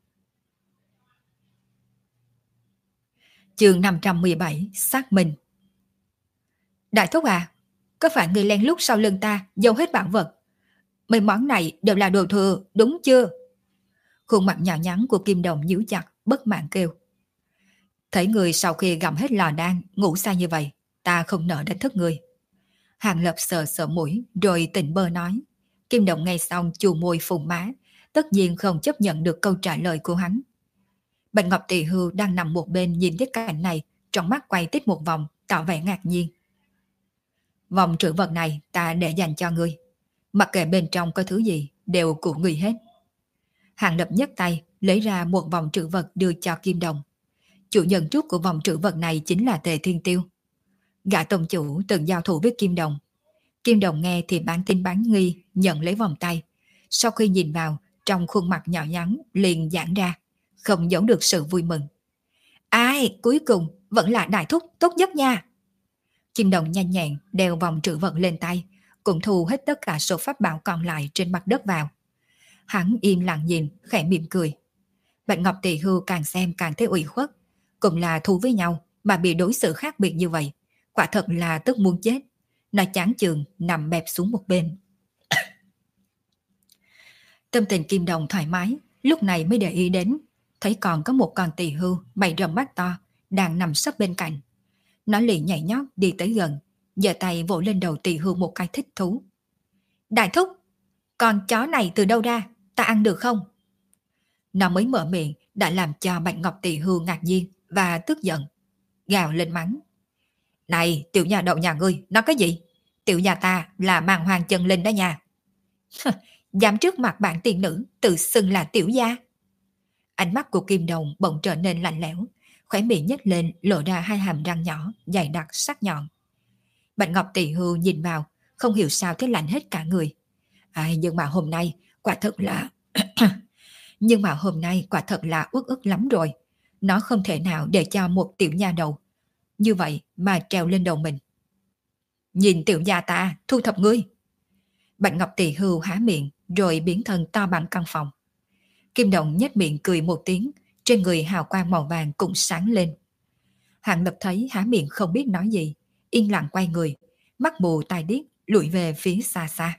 Chương năm trăm mười bảy, xác minh. Đại thúc à, có phải người len lút sau lưng ta giấu hết bản vật? Mấy món này đều là đồ thừa, đúng chưa? Khuôn mặt nhỏ nhắn của Kim Đồng nhíu chặt, bất mãn kêu. Thấy người sau khi gặm hết lò đan, ngủ say như vậy, ta không nỡ đánh thức người. Hàng Lập sờ sờ mũi, rồi tỉnh bơ nói. Kim Đồng nghe xong chù môi phùng má, tất nhiên không chấp nhận được câu trả lời của hắn. Bạch Ngọc Tỳ Hưu đang nằm một bên nhìn thấy cảnh này, trong mắt quay tít một vòng, tỏ vẻ ngạc nhiên. Vòng trữ vật này ta để dành cho ngươi, mặc kệ bên trong có thứ gì, đều của ngươi hết. Hàng Lập nhấc tay, lấy ra một vòng trữ vật đưa cho Kim Đồng. Chủ nhân trước của vòng trữ vật này chính là Tề Thiên Tiêu. Gã tông chủ từng giao thủ với Kim Đồng. Kim Đồng nghe thì bán tin bán nghi, nhận lấy vòng tay. Sau khi nhìn vào, trong khuôn mặt nhỏ nhắn liền giãn ra, không giấu được sự vui mừng. Ai, cuối cùng vẫn là đại thúc tốt nhất nha. Kim Đồng nhanh nhẹn đeo vòng trữ vật lên tay, cũng thu hết tất cả số pháp bảo còn lại trên mặt đất vào. Hắn im lặng nhìn, khẽ mỉm cười. Bạch Ngọc Tỳ Hưu càng xem càng thấy ủy khuất. Cũng là thù với nhau mà bị đối xử khác biệt như vậy, quả thật là tức muốn chết. Nó chán chường nằm bẹp xuống một bên. Tâm tình Kim Đồng thoải mái, lúc này mới để ý đến, thấy còn có một con tỳ hưu bảy rồng mắt to đang nằm sấp bên cạnh. Nó liền nhảy nhót đi tới gần, giơ tay vỗ lên đầu tỳ hưu một cái thích thú. Đại thúc, con chó này từ đâu ra, ta ăn được không? Nó mới mở miệng đã làm cho Bạch Ngọc Tỳ Hưu ngạc nhiên và tức giận, gào lên mắng. Này tiểu nhà đậu nhà ngươi, nói cái gì? Tiểu nhà ta là màng hoàng chân linh đó nha. Dám trước mặt bạn tiền nữ tự xưng là tiểu gia. Ánh mắt của Kim Đồng bỗng trở nên lạnh lẽo, khóe miệng nhếch lên lộ ra hai hàm răng nhỏ dày đặc sắc nhọn. Bạch Ngọc Tỳ Hưu nhìn vào, không hiểu sao thấy lạnh hết cả người. À, nhưng mà hôm nay quả thật là nhưng mà hôm nay quả thật là uất ức lắm rồi. Nó không thể nào để cho một tiểu nha đầu như vậy mà trèo lên đầu mình. Nhìn tiểu gia ta thu thập ngươi. Bạch Ngọc Tỳ Hưu há miệng rồi biến thân to bằng căn phòng. Kim Đồng nhếch miệng cười một tiếng, trên người hào quang màu vàng cũng sáng lên. Hạng Lập thấy há miệng không biết nói gì, yên lặng quay người, mắt mù tai điếc lùi về phía xa xa.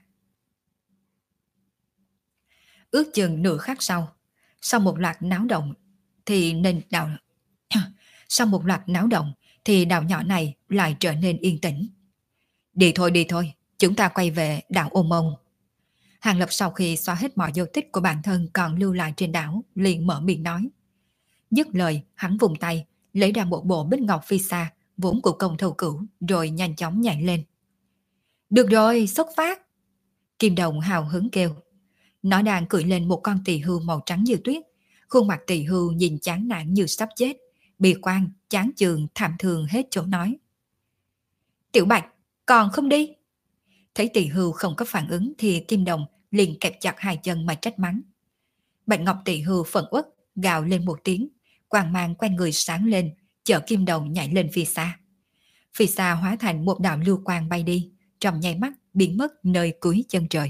Ước chừng nửa khắc sau, sau một loạt náo động thì nên đào sau một loạt náo động thì đảo nhỏ này lại trở nên yên tĩnh. Đi thôi đi thôi, chúng ta quay về đảo Ô Mông. Hàng Lập sau khi xóa hết mọi dấu tích của bản thân còn lưu lại trên đảo, liền mở miệng nói. Dứt lời, hắn vùng tay, lấy ra một bộ bích ngọc phi sa, vốn của công thâu cửu, rồi nhanh chóng nhảy lên. Được rồi, xuất phát! Kim Đồng hào hứng kêu. Nó đang cưỡi lên một con tỳ hưu màu trắng như tuyết, khuôn mặt tỳ hưu nhìn chán nản như sắp chết, bi quan, chán chường, thảm thương hết chỗ nói. Tiểu Bạch, còn không đi? Thấy tỳ hưu không có phản ứng thì Kim Đồng liền kẹp chặt hai chân mà trách mắng. Bạch Ngọc tỳ hưu phẫn uất, gào lên một tiếng, quang mang quanh người sáng lên, chở Kim Đồng nhảy lên phía xa. Phía xa hóa thành một đạo lưu quang bay đi, trong nháy mắt biến mất nơi cuối chân trời.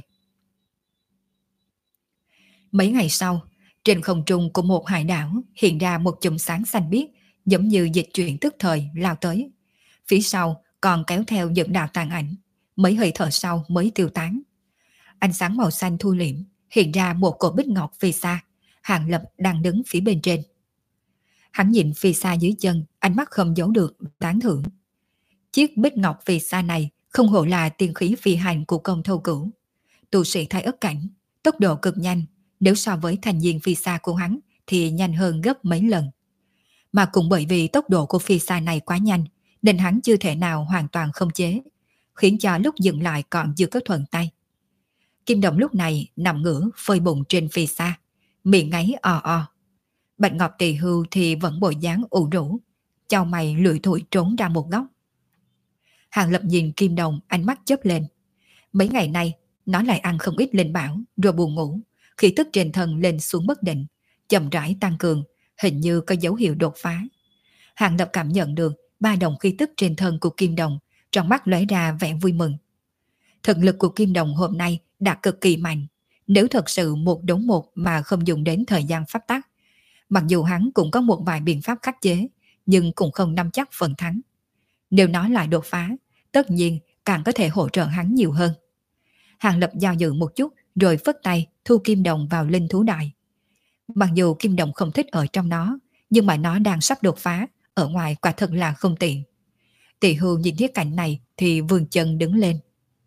Mấy ngày sau, trên không trung của một hải đảo hiện ra một chùm sáng xanh biếc, giống như dịch chuyển tức thời lao tới. Phía sau còn kéo theo những đạo tàn ảnh, mấy hơi thở sau mới tiêu tán. Ánh sáng màu xanh thu liễm, hiện ra một cổ bích ngọc phía xa, Hàng Lập đang đứng phía bên trên. Hắn nhìn phía xa dưới chân, ánh mắt không giấu được tán thưởng. Chiếc bích ngọc phía xa này không hổ là tiên khí phi hành của công thâu cửu. Tu sĩ thái ất cảnh, tốc độ cực nhanh, nếu so với thành viên phi xa của hắn thì nhanh hơn gấp mấy lần. Mà cũng bởi vì tốc độ của phi xa này quá nhanh, nên hắn chưa thể nào hoàn toàn khống chế, khiến cho lúc dừng lại còn chưa có thuận tay. Kim Đồng lúc này nằm ngửa phơi bụng trên phi xa, miệng ngáy o o. Bạch Ngọc tỳ hưu thì vẫn bộ dáng ủ rũ, chau mày lủi thủi trốn ra một góc. Hàng Lập nhìn Kim Đồng, ánh mắt chớp lên. Mấy ngày nay nó lại ăn không ít linh bảo rồi buồn ngủ, khí tức trên thân lên xuống bất định, chậm rãi tăng cường, hình như có dấu hiệu đột phá. Hàng Lập cảm nhận được ba đồng khí tức trên thân của Kim Đồng, trong mắt lóe ra vẻ vui mừng. Thực lực của Kim Đồng hôm nay đã cực kỳ mạnh, nếu thật sự một đấu một mà không dùng đến thời gian pháp tắc. Mặc dù hắn cũng có một vài biện pháp khắc chế, nhưng cũng không nắm chắc phần thắng. Nếu nó lại đột phá, tất nhiên càng có thể hỗ trợ hắn nhiều hơn. Hàng Lập do dự một chút rồi phất tay thu Kim Đồng vào linh thú đại. Mặc dù Kim Đồng không thích ở trong nó, nhưng mà nó đang sắp đột phá, ở ngoài quả thật là không tiện. Tỳ hưu nhìn thấy cảnh này thì vươn chân đứng lên.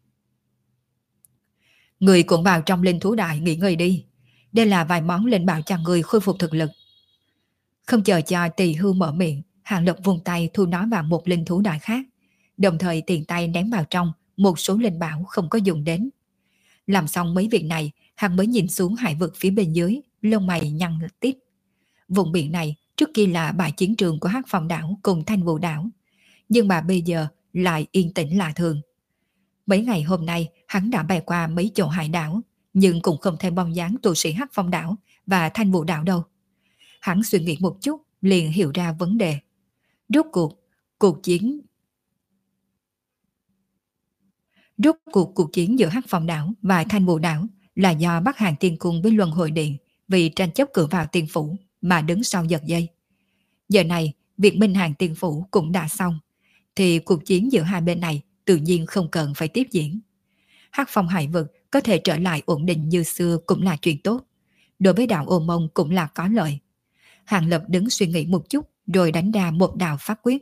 Người cũng vào trong linh thú đại nghỉ ngơi đi. Đây là vài món linh bảo cho người khôi phục thực lực. Không chờ cho tỳ hưu mở miệng, Hàng Lập vung tay thu nó vào một linh thú đại khác, đồng thời tiền tay ném vào trong một số linh bảo không có dùng đến. Làm xong mấy việc này, hắn mới nhìn xuống hải vực phía bên dưới, lông mày nhăn tít. Vùng biển này trước kia là bãi chiến trường của Hắc Phong đảo cùng Thanh Vũ đảo, nhưng mà bây giờ lại yên tĩnh lạ thường. Mấy ngày hôm nay hắn đã bay qua mấy chỗ hải đảo, nhưng cũng không thấy bóng dáng tu sĩ Hắc Phong đảo và Thanh Vũ đảo đâu. Hắn suy nghĩ một chút liền hiểu ra vấn đề. Rốt cuộc, cuộc chiến Rốt cuộc cuộc chiến giữa Hắc Phong đảo và Thanh Vũ đảo là do Bắc Hàn Tiên Cung với Luân Hồi Điện vì tranh chấp cửa vào tiên phủ mà đứng sau giật dây. Giờ này, việc Minh Hàn Tiên phủ cũng đã xong, thì cuộc chiến giữa hai bên này tự nhiên không cần phải tiếp diễn. Hắc Phong hải vực có thể trở lại ổn định như xưa cũng là chuyện tốt. Đối với đạo Ô Mông cũng là có lợi. Hàng Lập đứng suy nghĩ một chút rồi đánh ra một đạo pháp quyết.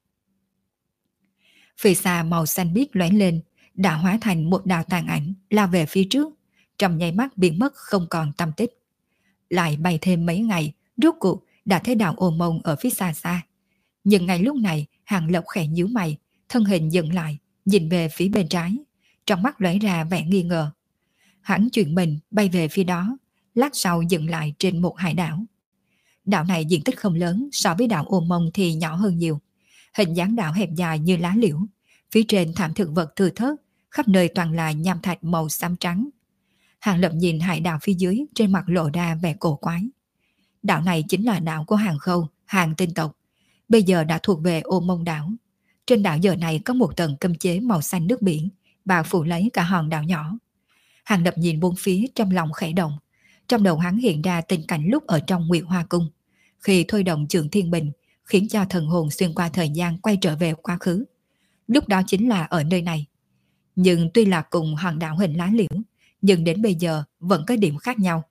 Phía xa màu xanh biếc lóe lên, đã hóa thành một đạo tàn ảnh lao về phía trước, trong nháy mắt biến mất không còn tăm tích. Lại bay thêm mấy ngày, rốt cuộc đã thấy đạo Ô Mông ở phía xa xa. Nhưng ngay lúc này, Hàng Lập khẽ nhíu mày, thân hình dừng lại, nhìn về phía bên trái, trong mắt lóe ra vẻ nghi ngờ. Hắn chuyển mình bay về phía đó, lát sau dừng lại trên một hải đảo. Đảo này diện tích không lớn, so với đảo Ô Mông thì nhỏ hơn nhiều. Hình dáng đảo hẹp dài như lá liễu, phía trên thảm thực vật thưa thớt, khắp nơi toàn là nham thạch màu xám trắng. Hàng Lập nhìn hải đảo phía dưới, trên mặt lộ ra vẻ cổ quái. Đảo này chính là đảo của Hàng Khâu, Hàng tinh tộc, bây giờ đã thuộc về Ô Mông đảo. Trên đảo giờ này có một tầng cấm chế màu xanh nước biển, bao phủ lấy cả hòn đảo nhỏ. Hàng Lập nhìn bốn phía trong lòng khẽ động, trong đầu hắn hiện ra tình cảnh lúc ở trong Nguyệt Hoa Cung, khi thôi động Trường Thiên Bình, khiến cho thần hồn xuyên qua thời gian quay trở về quá khứ. Lúc đó chính là ở nơi này. Nhưng tuy là cùng hòn đảo hình lá liễu, nhưng đến bây giờ vẫn có điểm khác nhau.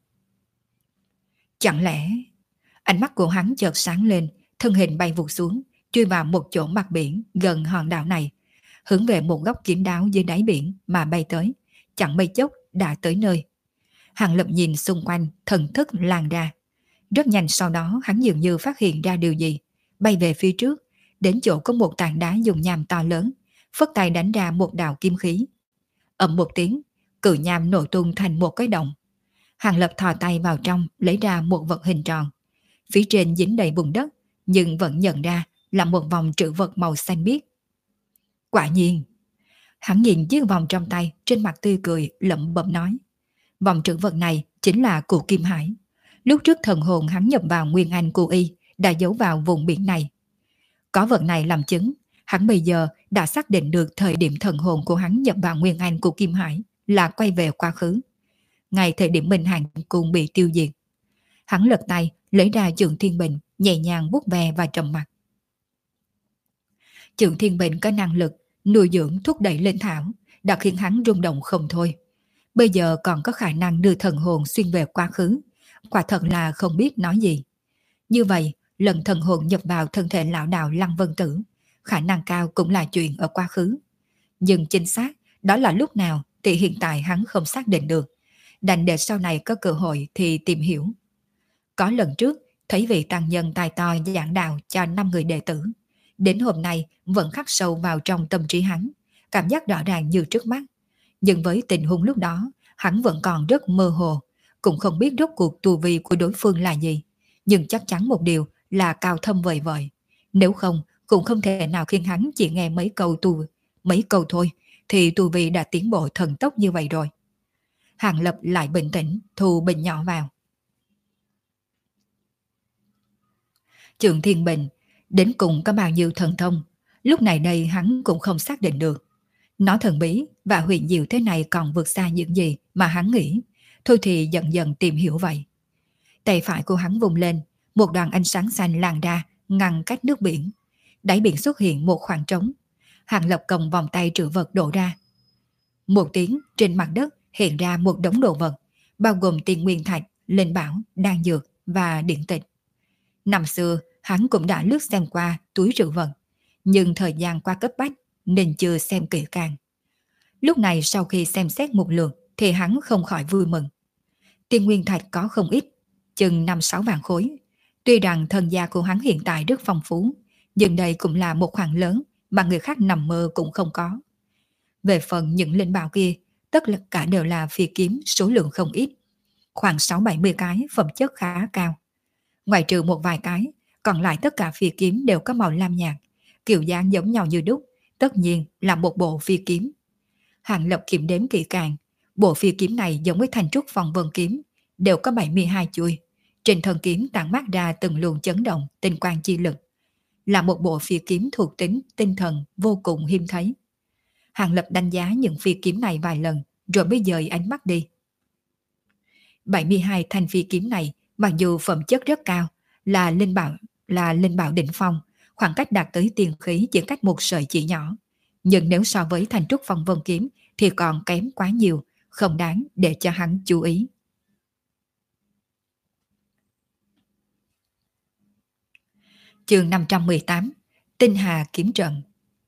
Chẳng lẽ... Ánh mắt của hắn chợt sáng lên, thân hình bay vụt xuống, chui vào một chỗ mặt biển gần hòn đảo này, hướng về một góc kín đáo dưới đáy biển mà bay tới, chẳng mấy chốc đã tới nơi. Hàng Lập nhìn xung quanh, thần thức lan ra. Rất nhanh sau đó hắn dường như phát hiện ra điều gì, bay về phía trước, đến chỗ có một tảng đá dùng nham to lớn, phất tay đánh ra một đạo kim khí. Ầm một tiếng, cự nham nổ tung thành một cái động. Hàng Lập thò tay vào trong, lấy ra một vật hình tròn. Phía trên dính đầy bùn đất, nhưng vẫn nhận ra là một vòng trữ vật màu xanh biếc. Quả nhiên, hắn nhìn chiếc vòng trong tay, trên mặt tươi cười, lẩm bẩm nói. Vòng trữ vật này chính là cụ Kim Hải. Lúc trước thần hồn hắn nhập vào Nguyên Anh của y, đã giấu vào vùng biển này. Có vật này làm chứng, hắn bây giờ đã xác định được thời điểm thần hồn của hắn nhập vào Nguyên Anh của Kim Hải là quay về quá khứ. Ngày thời điểm Minh Hàn cùng bị tiêu diệt. Hắn lật tay, lấy ra Trường Thiên Bình, nhẹ nhàng vuốt ve và trầm mặt. Trường Thiên Bình có năng lực nuôi dưỡng thúc đẩy linh thảo, đã khiến hắn rung động không thôi. Bây giờ còn có khả năng đưa thần hồn xuyên về quá khứ, quả thật là không biết nói gì. Như vậy, lần thần hồn nhập vào thân thể lão đạo Lăng Vân Tử, khả năng cao cũng là chuyện ở quá khứ. Nhưng chính xác, đó là lúc nào thì hiện tại hắn không xác định được. Đành để sau này có cơ hội thì tìm hiểu. Có lần trước, thấy vị tăng nhân tài to giảng đạo cho năm người đệ tử. Đến hôm nay vẫn khắc sâu vào trong tâm trí hắn, cảm giác rõ ràng như trước mắt. Nhưng với tình huống lúc đó, hắn vẫn còn rất mơ hồ, cũng không biết rốt cuộc tu vi của đối phương là gì. Nhưng chắc chắn một điều là cao thâm vời vợi. Nếu không, cũng không thể nào khiến hắn chỉ nghe mấy câu tu, mấy câu thôi, thì tu vi đã tiến bộ thần tốc như vậy rồi. Hàng Lập lại bình tĩnh, thu bình nhỏ vào. Trường Thiên Bình, đến cùng có bao nhiêu thần thông, lúc này đây hắn cũng không xác định được. Nó thần bí và huyền diệu thế này còn vượt xa những gì mà hắn nghĩ, thôi thì dần dần tìm hiểu vậy. Tay phải của hắn vùng lên, một đoàn ánh sáng xanh lan ra, ngăn cách nước biển. Đáy biển xuất hiện một khoảng trống. Hàng Lập cầm vòng tay trữ vật đổ ra. Một tiếng, trên mặt đất hiện ra một đống đồ vật, bao gồm tiền nguyên thạch, linh bảo, đan dược và điện tịch. Năm xưa, hắn cũng đã lướt xem qua túi trữ vật, nhưng thời gian qua cấp bách nên chưa xem kỹ càng. Lúc này sau khi xem xét một lượt thì hắn không khỏi vui mừng. Tiền nguyên thạch có không ít, chừng năm sáu vạn khối. Tuy rằng thân gia của hắn hiện tại rất phong phú, nhưng đây cũng là một khoản lớn mà người khác nằm mơ cũng không có. Về phần những linh bảo kia, tất cả đều là phi kiếm số lượng không ít. khoảng sáu bảy mươi cái phẩm chất khá cao. Ngoài trừ một vài cái, còn lại tất cả phi kiếm đều có màu lam nhạt, kiểu dáng giống nhau như đúc, tất nhiên là một bộ phi kiếm. Hàng Lập kiểm đếm kỹ càng, bộ phi kiếm này giống với thanh trúc phong vân kiếm, đều có bảy mươi hai chuôi. Trên thân kiếm tản mát ra từng luồng chấn động, tinh quang chi lực. Là một bộ phi kiếm thuộc tính tinh thần vô cùng hiếm thấy. Hàng Lập đánh giá những phi kiếm này vài lần, rồi mới dời ánh mắt đi. bảy mươi hai thanh phi kiếm này, mặc dù phẩm chất rất cao, là linh bảo, là linh bảo đỉnh phong, khoảng cách đạt tới tiên khí chỉ cách một sợi chỉ nhỏ. Nhưng nếu so với thanh trúc phong vân kiếm thì còn kém quá nhiều, không đáng để cho hắn chú ý. Chương năm trăm mười tám, Tinh Hà kiếm trận.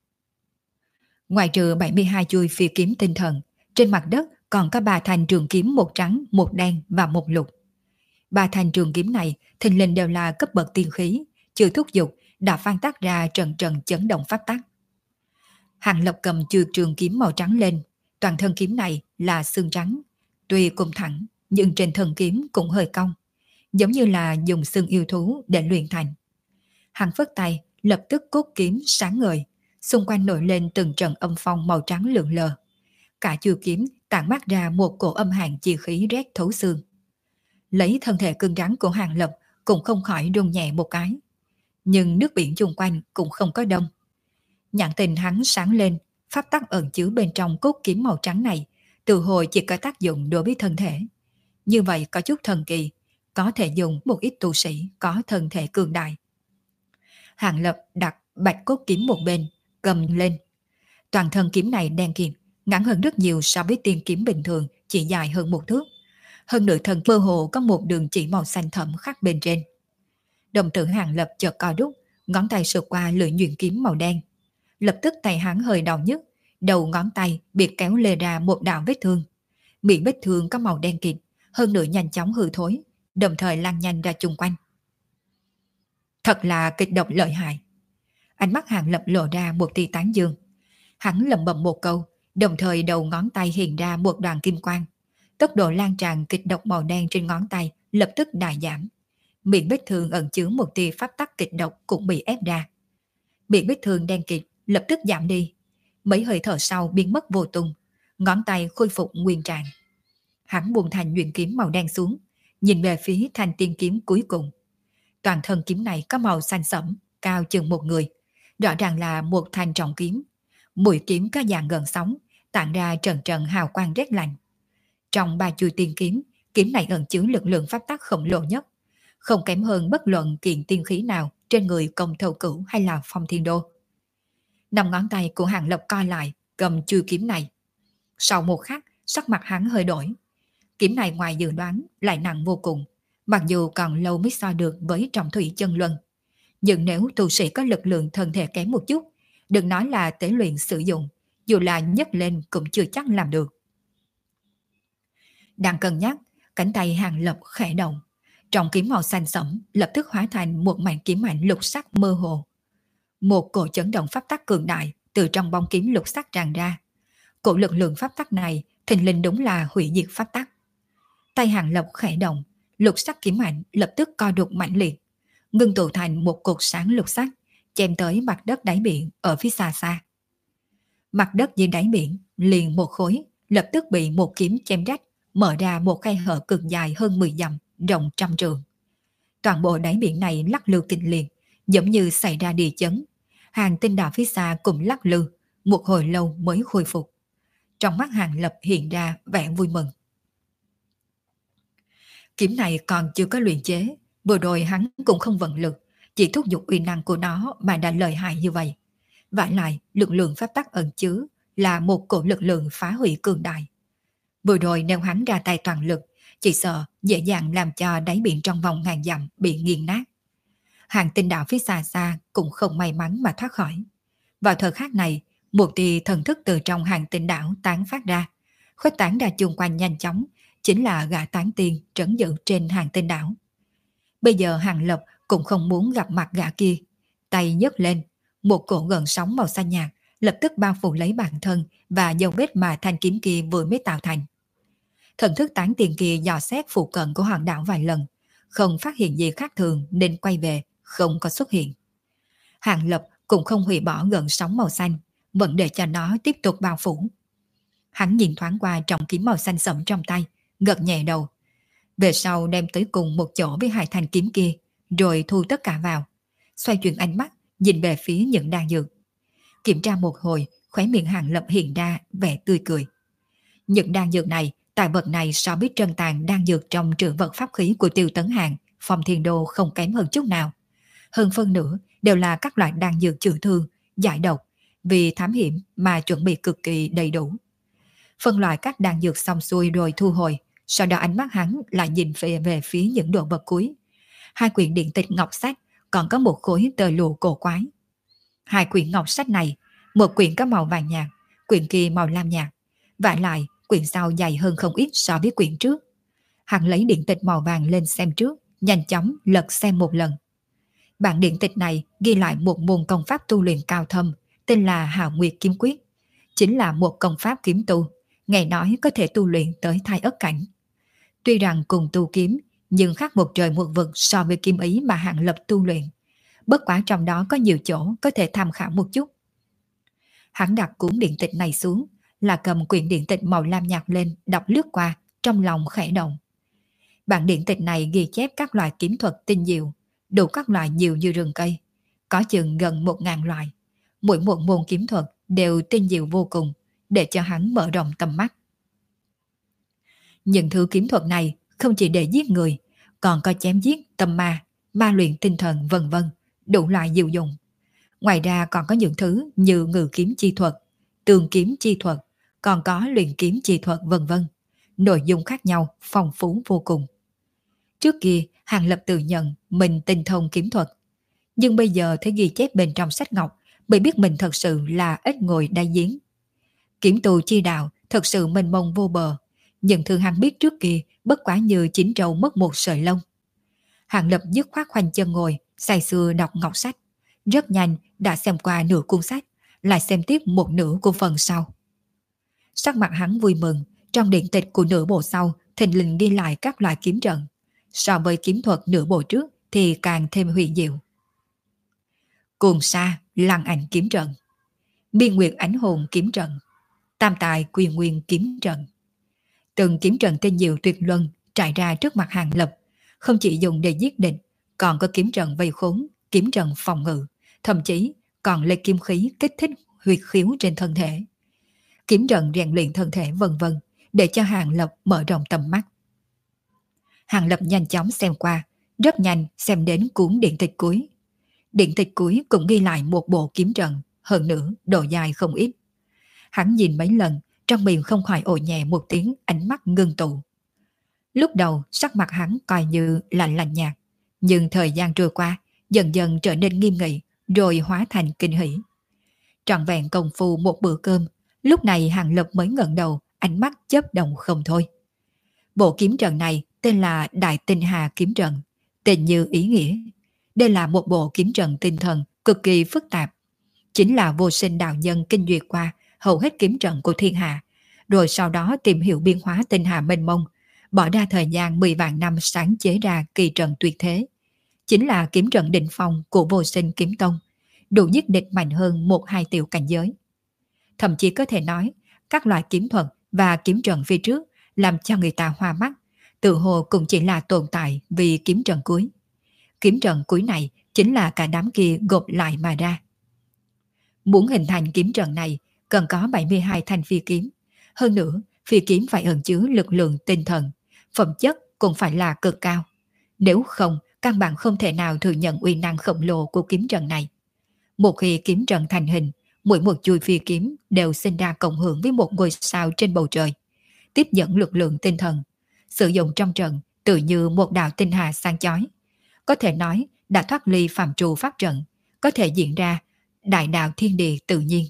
Ngoài trừ bảy mươi hai chuôi phi kiếm tinh thần, trên mặt đất còn có ba thanh trường kiếm, một trắng, một đen và một lục. Ba thanh trường kiếm này thình lình đều là cấp bậc tiên khí, chưa thúc giục đã phan tác ra trận trận chấn động pháp tắc. Hàng Lập cầm chuôi trường kiếm màu trắng lên, toàn thân kiếm này là xương trắng, tuy cũng thẳng nhưng trên thân kiếm cũng hơi cong, giống như là dùng xương yêu thú để luyện thành. Hắn phất tay, lập tức cốt kiếm sáng ngời, xung quanh nổi lên từng trận âm phong màu trắng lượn lờ. Cả chuôi kiếm tản mát ra một cổ âm hàn chi khí rét thấu xương. Lấy thân thể cứng rắn của Hàng Lập cũng không khỏi run nhẹ một cái. Nhưng nước biển chung quanh cũng không có đông. Nhãn tình hắn sáng lên, pháp tắc ẩn chứa bên trong cốt kiếm màu trắng này, từ hồi chỉ có tác dụng đối với thân thể. Như vậy có chút thần kỳ, có thể dùng một ít tu sĩ có thân thể cường đại. Hàng Lập đặt bạch cốt kiếm một bên, cầm lên. Toàn thân kiếm này đen kịt, ngắn hơn rất nhiều so với tiên kiếm bình thường, chỉ dài hơn một thước. Hơn nửa thân mơ hồ có một đường chỉ màu xanh thẫm khắc bên trên. Đồng tử Hàng Lập chợt co rút, ngón tay sượt qua lưỡi nhuyễn kiếm màu đen. Lập tức tay hắn hơi đau nhức, đầu ngón tay bị kéo lê ra một đạo vết thương. Miệng vết thương có màu đen kịt, hơn nữa nhanh chóng hư thối, đồng thời lan nhanh ra chung quanh. Thật là kịch độc lợi hại. Ánh mắt Hàng Lập lộ ra một tia tán dương. Hắn lẩm bẩm một câu, đồng thời đầu ngón tay hiện ra một đoàn kim quang. Tốc độ lan tràn kịch độc màu đen trên ngón tay lập tức đại giảm. Miệng vết thương ẩn chứa một tia pháp tắc kịch độc cũng bị ép ra. Miệng vết thương đen kịt lập tức giảm đi. Mấy hơi thở sau biến mất vô tung, ngón tay khôi phục nguyên trạng. Hắn buông thanh nhuyễn kiếm màu đen xuống, nhìn về phía thanh tiên kiếm cuối cùng. Toàn thân kiếm này có màu xanh sẫm, cao chừng một người, rõ ràng là một thanh trọng kiếm. Mũi kiếm có dạng gần sóng, tản ra trần trần hào quang rét lạnh. Trong ba chuôi tiên kiếm, kiếm này ẩn chứa lực lượng pháp tắc khổng lồ nhất, không kém hơn bất luận kiện tiên khí nào trên người Công Thâu Cửu hay là Phong Thiên Đô. Năm ngón tay của Hàng Lập co lại, cầm chuôi kiếm này. Sau một khắc, sắc mặt hắn hơi đổi. Kiếm này ngoài dự đoán lại nặng vô cùng, mặc dù còn lâu mới so được với trọng thủy chân luân. Nhưng nếu tu sĩ có lực lượng thân thể kém một chút, đừng nói là tế luyện sử dụng, dù là nhấc lên cũng chưa chắc làm được. Đang cân nhắc, cánh tay Hàng Lập khẽ động, trọng kiếm màu xanh sẫm lập tức hóa thành một màn kiếm ảnh lục sắc mơ hồ. Một cổ chấn động pháp tắc cường đại từ trong bóng kiếm lục sắc tràn ra. Cổ lực lượng pháp tắc này thình lình đúng là hủy diệt pháp tắc. Tay Hàng Lập khẽ động, lục sắc kiếm ảnh lập tức co đục mãnh liệt, ngưng tụ thành một cột sáng lục sắc, chém tới mặt đất đáy biển ở phía xa xa. Mặt đất dưới đáy biển liền một khối, lập tức bị một kiếm chém rách, mở ra một khe hở cực dài hơn mười dặm, rộng trăm trượng. Toàn bộ đáy biển này lắc lư kịch liệt, giống như xảy ra địa chấn. Hàng tinh đảo phía xa cũng lắc lư, một hồi lâu mới khôi phục. Trong mắt Hàng Lập hiện ra vẻ vui mừng. Kiếm này còn chưa có luyện chế, vừa rồi hắn cũng không vận lực, chỉ thúc giục uy năng của nó mà đã lợi hại như vậy. Vả lại, lực lượng pháp tắc ẩn chứa là một cổ lực lượng phá hủy cường đại. Vừa rồi nếu hắn ra tay toàn lực, chỉ sợ dễ dàng làm cho đáy biển trong vòng ngàn dặm bị nghiền nát. Hàng tinh đảo phía xa xa cũng không may mắn mà thoát khỏi. Vào thời khắc này, một tia thần thức từ trong hàng tinh đảo tán phát ra, khuếch tán ra chung quanh nhanh chóng, chính là gã tán tiên trấn giữ trên hàng tinh đảo. Bây giờ Hàng Lập cũng không muốn gặp mặt gã kia, tay nhấc lên, một cổ gợn sóng màu xanh nhạt lập tức bao phủ lấy bản thân và dấu vết mà thanh kiếm kia vừa mới tạo thành. Thần thức tán tiền kia dò xét phụ cận của hòn đảo vài lần, không phát hiện gì khác thường nên quay về, không có xuất hiện. Hàng Lập cũng không hủy bỏ gợn sóng màu xanh, vẫn để cho nó tiếp tục bao phủ. Hắn nhìn thoáng qua trọng kiếm màu xanh sẫm trong tay, gật nhẹ đầu. Về sau đem tới cùng một chỗ với hai thanh kiếm kia, rồi thu tất cả vào. Xoay chuyển ánh mắt, nhìn về phía những đan dược. Kiểm tra một hồi, khóe miệng Hàng Lập hiện ra vẻ tươi cười. Những đan dược này, tài vật này so với trân tàn đan dược trong trữ vật pháp khí của Tiêu Tấn Hàng, Phong Thiên Đô không kém hơn chút nào. Hơn phân nửa đều là các loại đan dược chữa thương, giải độc, vì thám hiểm mà chuẩn bị cực kỳ đầy đủ. Phân loại các đan dược xong xuôi rồi thu hồi, sau đó ánh mắt hắn lại nhìn về, về phía những đồ vật cuối. Hai quyển điện tịch ngọc sách, còn có một khối tờ lụa cổ quái. Hai quyển ngọc sách này, một quyển có màu vàng nhạt, quyển kia màu lam nhạt. Vả lại, quyển sau dày hơn không ít so với quyển trước. Hắn lấy điện tịch màu vàng lên xem trước, nhanh chóng lật xem một lần. Bản điện tịch này ghi lại một môn công pháp tu luyện cao thâm, tên là Hạo Nguyệt Kiếm Quyết. Chính là một công pháp kiếm tu, nghe nói có thể tu luyện tới thai ất cảnh. Tuy rằng cùng tu kiếm, nhưng khác một trời một vực so với kiếm ý mà Hàng Lập tu luyện. Bất quá trong đó có nhiều chỗ có thể tham khảo một chút. Hắn đặt cuốn điện tịch này xuống, là cầm quyển điện tịch màu lam nhạt lên, đọc lướt qua, trong lòng khẽ động. Bản điện tịch này ghi chép các loại kiếm thuật tinh diệu, đủ các loại nhiều như rừng cây, có chừng gần một ngàn loại. Mỗi một môn kiếm thuật đều tinh diệu vô cùng, để cho hắn mở rộng tầm mắt. Những thứ kiếm thuật này không chỉ để giết người, còn có chém giết tâm ma, ma luyện tinh thần vân vân, đủ loại diệu dụng. Ngoài ra còn có những thứ như ngự kiếm chi thuật, tường kiếm chi thuật, còn có luyện kiếm chi thuật vân vân. Nội dung khác nhau, phong phú vô cùng. Trước kia, Hàng Lập tự nhận mình tinh thông kiếm thuật. Nhưng bây giờ thấy ghi chép bên trong sách ngọc, mới biết mình thật sự là ít ngồi đáy giếng. Kiếm tù chi đạo thật sự mênh mông vô bờ. Những thứ hắn biết trước kia bất quá như chín trâu mất một sợi lông. Hàng Lập dứt khoát khoanh chân ngồi, say sưa đọc ngọc sách. Rất nhanh đã xem qua nửa cuốn sách, lại xem tiếp một nửa của phần sau. Sắc mặt hắn vui mừng, trong điện tịch của nửa bộ sau thình lình ghi lại các loại kiếm trận. So với kiếm thuật nửa bộ trước thì càng thêm huyền diệu. Cuồng sa lăng ảnh kiếm trận, Miên Nguyệt ảnh hồn kiếm trận, Tam tài quyền nguyên kiếm trận. Từng kiếm trận tên diệu tuyệt luân trải ra trước mặt Hàng Lập, không chỉ dùng để giết địch, còn có kiếm trận vây khốn, kiếm trận phòng ngự, thậm chí còn lấy kiếm khí kích thích huyệt khiếu trên thân thể. Kiếm trận rèn luyện thân thể vân vân, để cho Hàng Lập mở rộng tầm mắt. Hàng Lập nhanh chóng xem qua, rất nhanh xem đến cuốn điện tịch cuối. Điện tịch cuối cũng ghi lại một bộ kiếm trận, hơn nữa độ dài không ít. Hắn nhìn mấy lần, trong miệng không khỏi ồ nhẹ một tiếng, ánh mắt ngưng tụ. Lúc đầu sắc mặt hắn coi như lạnh lạnh nhạt, nhưng thời gian trôi qua, dần dần trở nên nghiêm nghị, rồi hóa thành kinh hỉ. Trọn vẹn công phu một bữa cơm, lúc này Hàng Lập mới ngẩng đầu, ánh mắt chớp động không thôi. Bộ kiếm trận này tên là Đại Tinh Hà kiếm trận, tên như ý nghĩa. Đây là một bộ kiếm trận tinh thần cực kỳ phức tạp. Chính là vô sinh đạo nhân kinh duyệt qua hầu hết kiếm trận của thiên hạ, rồi sau đó tìm hiểu biên hóa tinh hà mênh mông, bỏ ra thời gian mười vạn năm sáng chế ra kỳ trận tuyệt thế. Chính là kiếm trận đỉnh phong của vô sinh kiếm tông, đủ giết địch mạnh hơn một hai tiểu cảnh giới. Thậm chí có thể nói, các loại kiếm thuật và kiếm trận phía trước làm cho người ta hoa mắt, tự hồ cũng chỉ là tồn tại vì kiếm trận cuối. Kiếm trận cuối này chính là cả đám kia gộp lại mà ra. Muốn hình thành kiếm trận này cần có bảy mươi hai thanh phi kiếm. Hơn nữa, phi kiếm phải ẩn chứa lực lượng tinh thần, phẩm chất cũng phải là cực cao. Nếu không, căn bản không thể nào thừa nhận uy năng khổng lồ của kiếm trận này. Một khi kiếm trận thành hình, mỗi một chuôi phi kiếm đều sinh ra cộng hưởng với một ngôi sao trên bầu trời, tiếp dẫn lực lượng tinh thần. Sử dụng trong trận tự như một đạo tinh hà sáng chói. Có thể nói đã thoát ly phạm trù pháp trận, có thể diễn ra đại đạo thiên địa tự nhiên.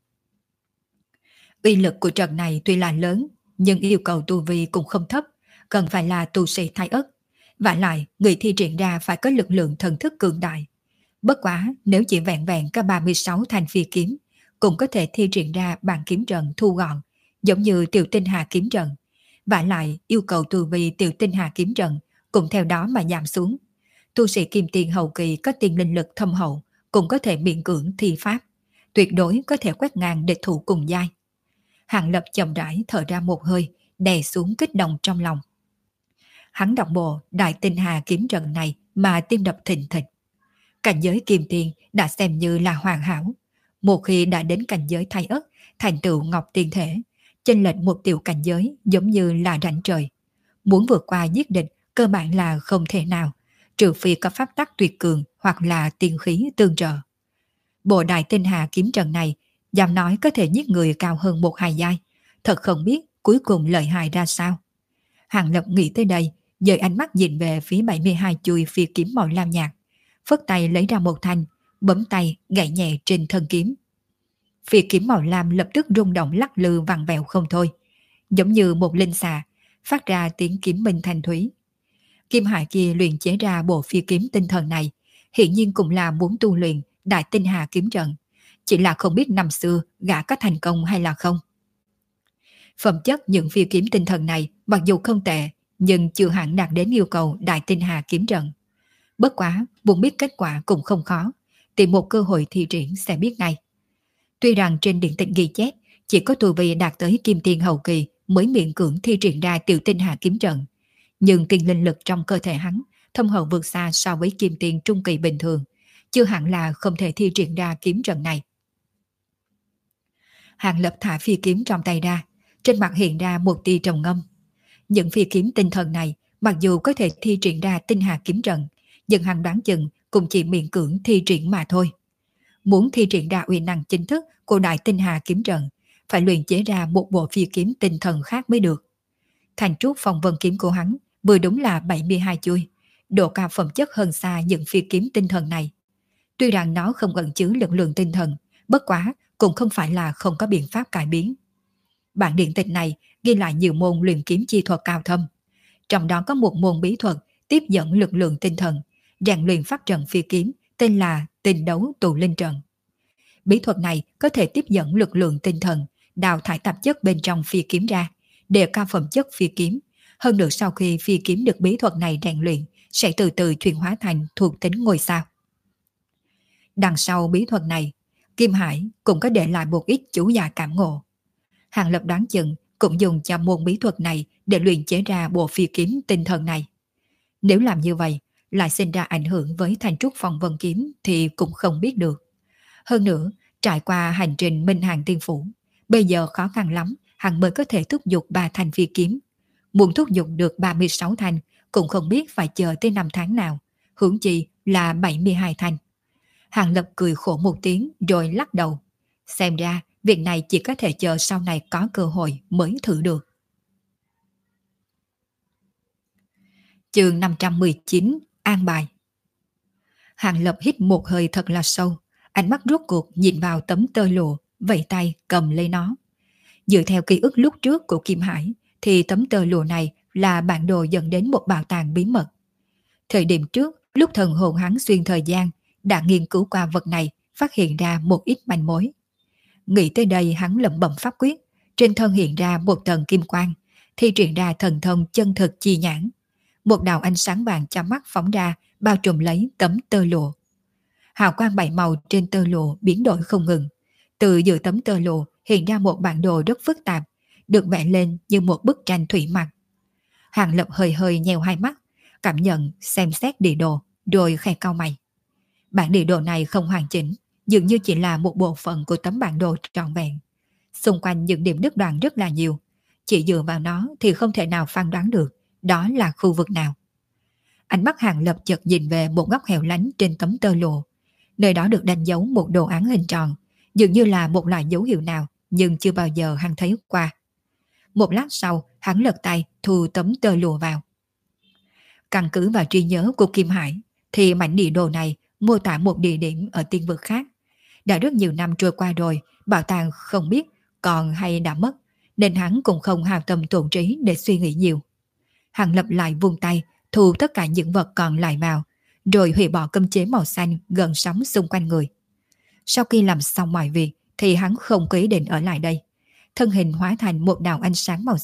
Uy lực của trận này tuy là lớn, nhưng yêu cầu tu vi cũng không thấp, cần phải là tu sĩ thái ất. Vả lại, người thi triển ra phải có lực lượng thần thức cường đại. Bất quá, nếu chỉ vẹn vẹn có ba mươi sáu thanh phi kiếm, cũng có thể thi triển ra bản kiếm trận thu gọn, giống như Tiểu Tinh Hà kiếm trận. Vả lại yêu cầu tu vi tiểu tinh hà kiếm trận cũng theo đó mà giảm xuống. Tu sĩ kim tiền hậu kỳ có tiền linh lực thâm hậu cũng có thể miễn cưỡng thi pháp, tuyệt đối có thể quét ngang địch thủ cùng giai. Hàng Lập chậm rãi thở ra một hơi, đè xuống kích động trong lòng. Hắn đọc bộ đại tinh hà kiếm trận này mà tim đập thình thịch. Cảnh giới kim tiền đã xem như là hoàn hảo. Một khi đã đến cảnh giới thái ất, thành tựu ngọc tiên thể, chênh lệch một tiểu cảnh giới giống như là rãnh trời. Muốn vượt qua giết địch cơ bản là không thể nào, trừ phi có pháp tắc tuyệt cường hoặc là tiên khí tương trợ. Bộ đại tinh hà kiếm trận này, dám nói có thể giết người cao hơn một hai giai, thật không biết cuối cùng lợi hại ra sao. Hàng Lập nghĩ tới đây, dời ánh mắt nhìn về phía bảy mươi hai chuôi phi kiếm màu lam nhạt, phất tay lấy ra một thanh, bấm tay gảy nhẹ trên thân kiếm. Phi kiếm màu lam lập tức rung động lắc lư vặn vẹo không thôi, giống như một linh xà, phát ra tiếng kiếm minh thanh thúy. Kim Hải kia luyện chế ra bộ phi kiếm tinh thần này, hiện nhiên cũng là muốn tu luyện đại tinh hà kiếm trận, chỉ là không biết năm xưa gã có thành công hay là không. Phẩm chất những phi kiếm tinh thần này mặc dù không tệ, nhưng chưa hẳn đạt đến yêu cầu đại tinh hà kiếm trận. Bất quá, muốn biết kết quả cũng không khó, tìm một cơ hội thi triển sẽ biết ngay. Tuy rằng trên điện tịch ghi chép, chỉ có tu vi đạt tới kim tiên hậu kỳ mới miễn cưỡng thi triển ra tiểu tinh hà kiếm trận, nhưng tiền linh lực trong cơ thể hắn thâm hậu vượt xa so với kim tiên trung kỳ bình thường, chưa hẳn là không thể thi triển ra kiếm trận này. Hàng Lập thả phi kiếm trong tay ra, trên mặt hiện ra một tia trầm ngâm. Những phi kiếm tinh thần này mặc dù có thể thi triển ra tinh hà kiếm trận, nhưng hắn đoán chừng cũng chỉ miễn cưỡng thi triển mà thôi. Muốn thi triển ra uy năng chính thức của đại tinh hà kiếm trận, phải luyện chế ra một bộ phi kiếm tinh thần khác mới được. Thành trúc phong vân kiếm của hắn vừa đúng là bảy mươi hai chuôi, độ cao phẩm chất hơn xa những phi kiếm tinh thần này. Tuy rằng nó không ẩn chứa lực lượng tinh thần, bất quá cũng không phải là không có biện pháp cải biến. Bản điện tịch này ghi lại nhiều môn luyện kiếm chi thuật cao thâm, trong đó có một môn bí thuật tiếp dẫn lực lượng tinh thần, rèn luyện pháp trận phi kiếm tên là tinh đấu tụ linh trận. Bí thuật này có thể tiếp dẫn lực lượng tinh thần, đào thải tạp chất bên trong phi kiếm ra, đề cao phẩm chất phi kiếm. Hơn nữa sau khi phi kiếm được bí thuật này rèn luyện, sẽ từ từ chuyển hóa thành thuộc tính ngôi sao. Đằng sau bí thuật này, Kim Hải cũng có để lại một ít chú giải cảm ngộ. Hàng Lập đoán chừng cũng dùng cho môn bí thuật này để luyện chế ra bộ phi kiếm tinh thần này. Nếu làm như vậy, lại sinh ra ảnh hưởng với thành trúc phong vân kiếm thì cũng không biết được. Hơn nữa, trải qua hành trình Minh Hàng Tiên Phủ, bây giờ khó khăn lắm hắn mới có thể thúc giục ba thanh phi kiếm. Muốn thúc giục được ba mươi sáu thanh cũng không biết phải chờ tới năm tháng nào, huống chi là bảy mươi hai thanh. Hàng Lập cười khổ một tiếng rồi lắc đầu. Xem ra việc này chỉ có thể chờ sau này có cơ hội mới thử được. Chương năm trăm mười chín, An bài. Hàng Lập hít một hơi thật là sâu, ánh mắt rốt cuộc nhìn vào tấm tơ lụa, vẫy tay cầm lấy nó. Dựa theo ký ức lúc trước của Kim Hải, thì tấm tơ lụa này là bản đồ dẫn đến một bảo tàng bí mật. Thời điểm trước, lúc thần hồn hắn xuyên thời gian, đã nghiên cứu qua vật này, phát hiện ra một ít manh mối. Nghĩ tới đây hắn lẩm bẩm pháp quyết, trên thân hiện ra một tầng kim quang, thi triển ra thần thông chân thực chi nhãn. Một đạo ánh sáng vàng chói mắt phóng ra, bao trùm lấy tấm tơ lụa. Hào quang bảy màu trên tơ lụa biến đổi không ngừng. Từ giữa tấm tơ lụa hiện ra một bản đồ rất phức tạp, được vẽ lên như một bức tranh thủy mặc. Hàng Lập hơi hơi nheo hai mắt, cảm nhận, xem xét địa đồ, rồi khẽ cau mày. Bản địa đồ này không hoàn chỉnh, dường như chỉ là một bộ phận của tấm bản đồ trọn vẹn. Xung quanh những điểm đứt đoạn rất là nhiều, chỉ dựa vào nó thì không thể nào phán đoán được đó là khu vực nào. Ánh mắt Hàng Lập chợt nhìn về một góc hẻo lánh trên tấm tơ lụa. Nơi đó được đánh dấu một đồ án hình tròn, dường như là một loại dấu hiệu nào, nhưng chưa bao giờ hắn thấy qua. Một lát sau, hắn lật tay thu tấm tơ lụa vào. Căn cứ vào trí nhớ của Kim Hải, thì mảnh địa đồ này mô tả một địa điểm ở tiên vực khác. Đã rất nhiều năm trôi qua rồi, bảo tàng không biết còn hay đã mất, nên hắn cũng không hào tâm tổn trí để suy nghĩ nhiều. Hàng Lập lại vung tay, thu tất cả những vật còn lại vào, rồi hủy bỏ cấm chế màu xanh gần sóng xung quanh người. Sau khi làm xong mọi việc, thì hắn không có ý định ở lại đây. Thân hình hóa thành một đạo ánh sáng màu xanh,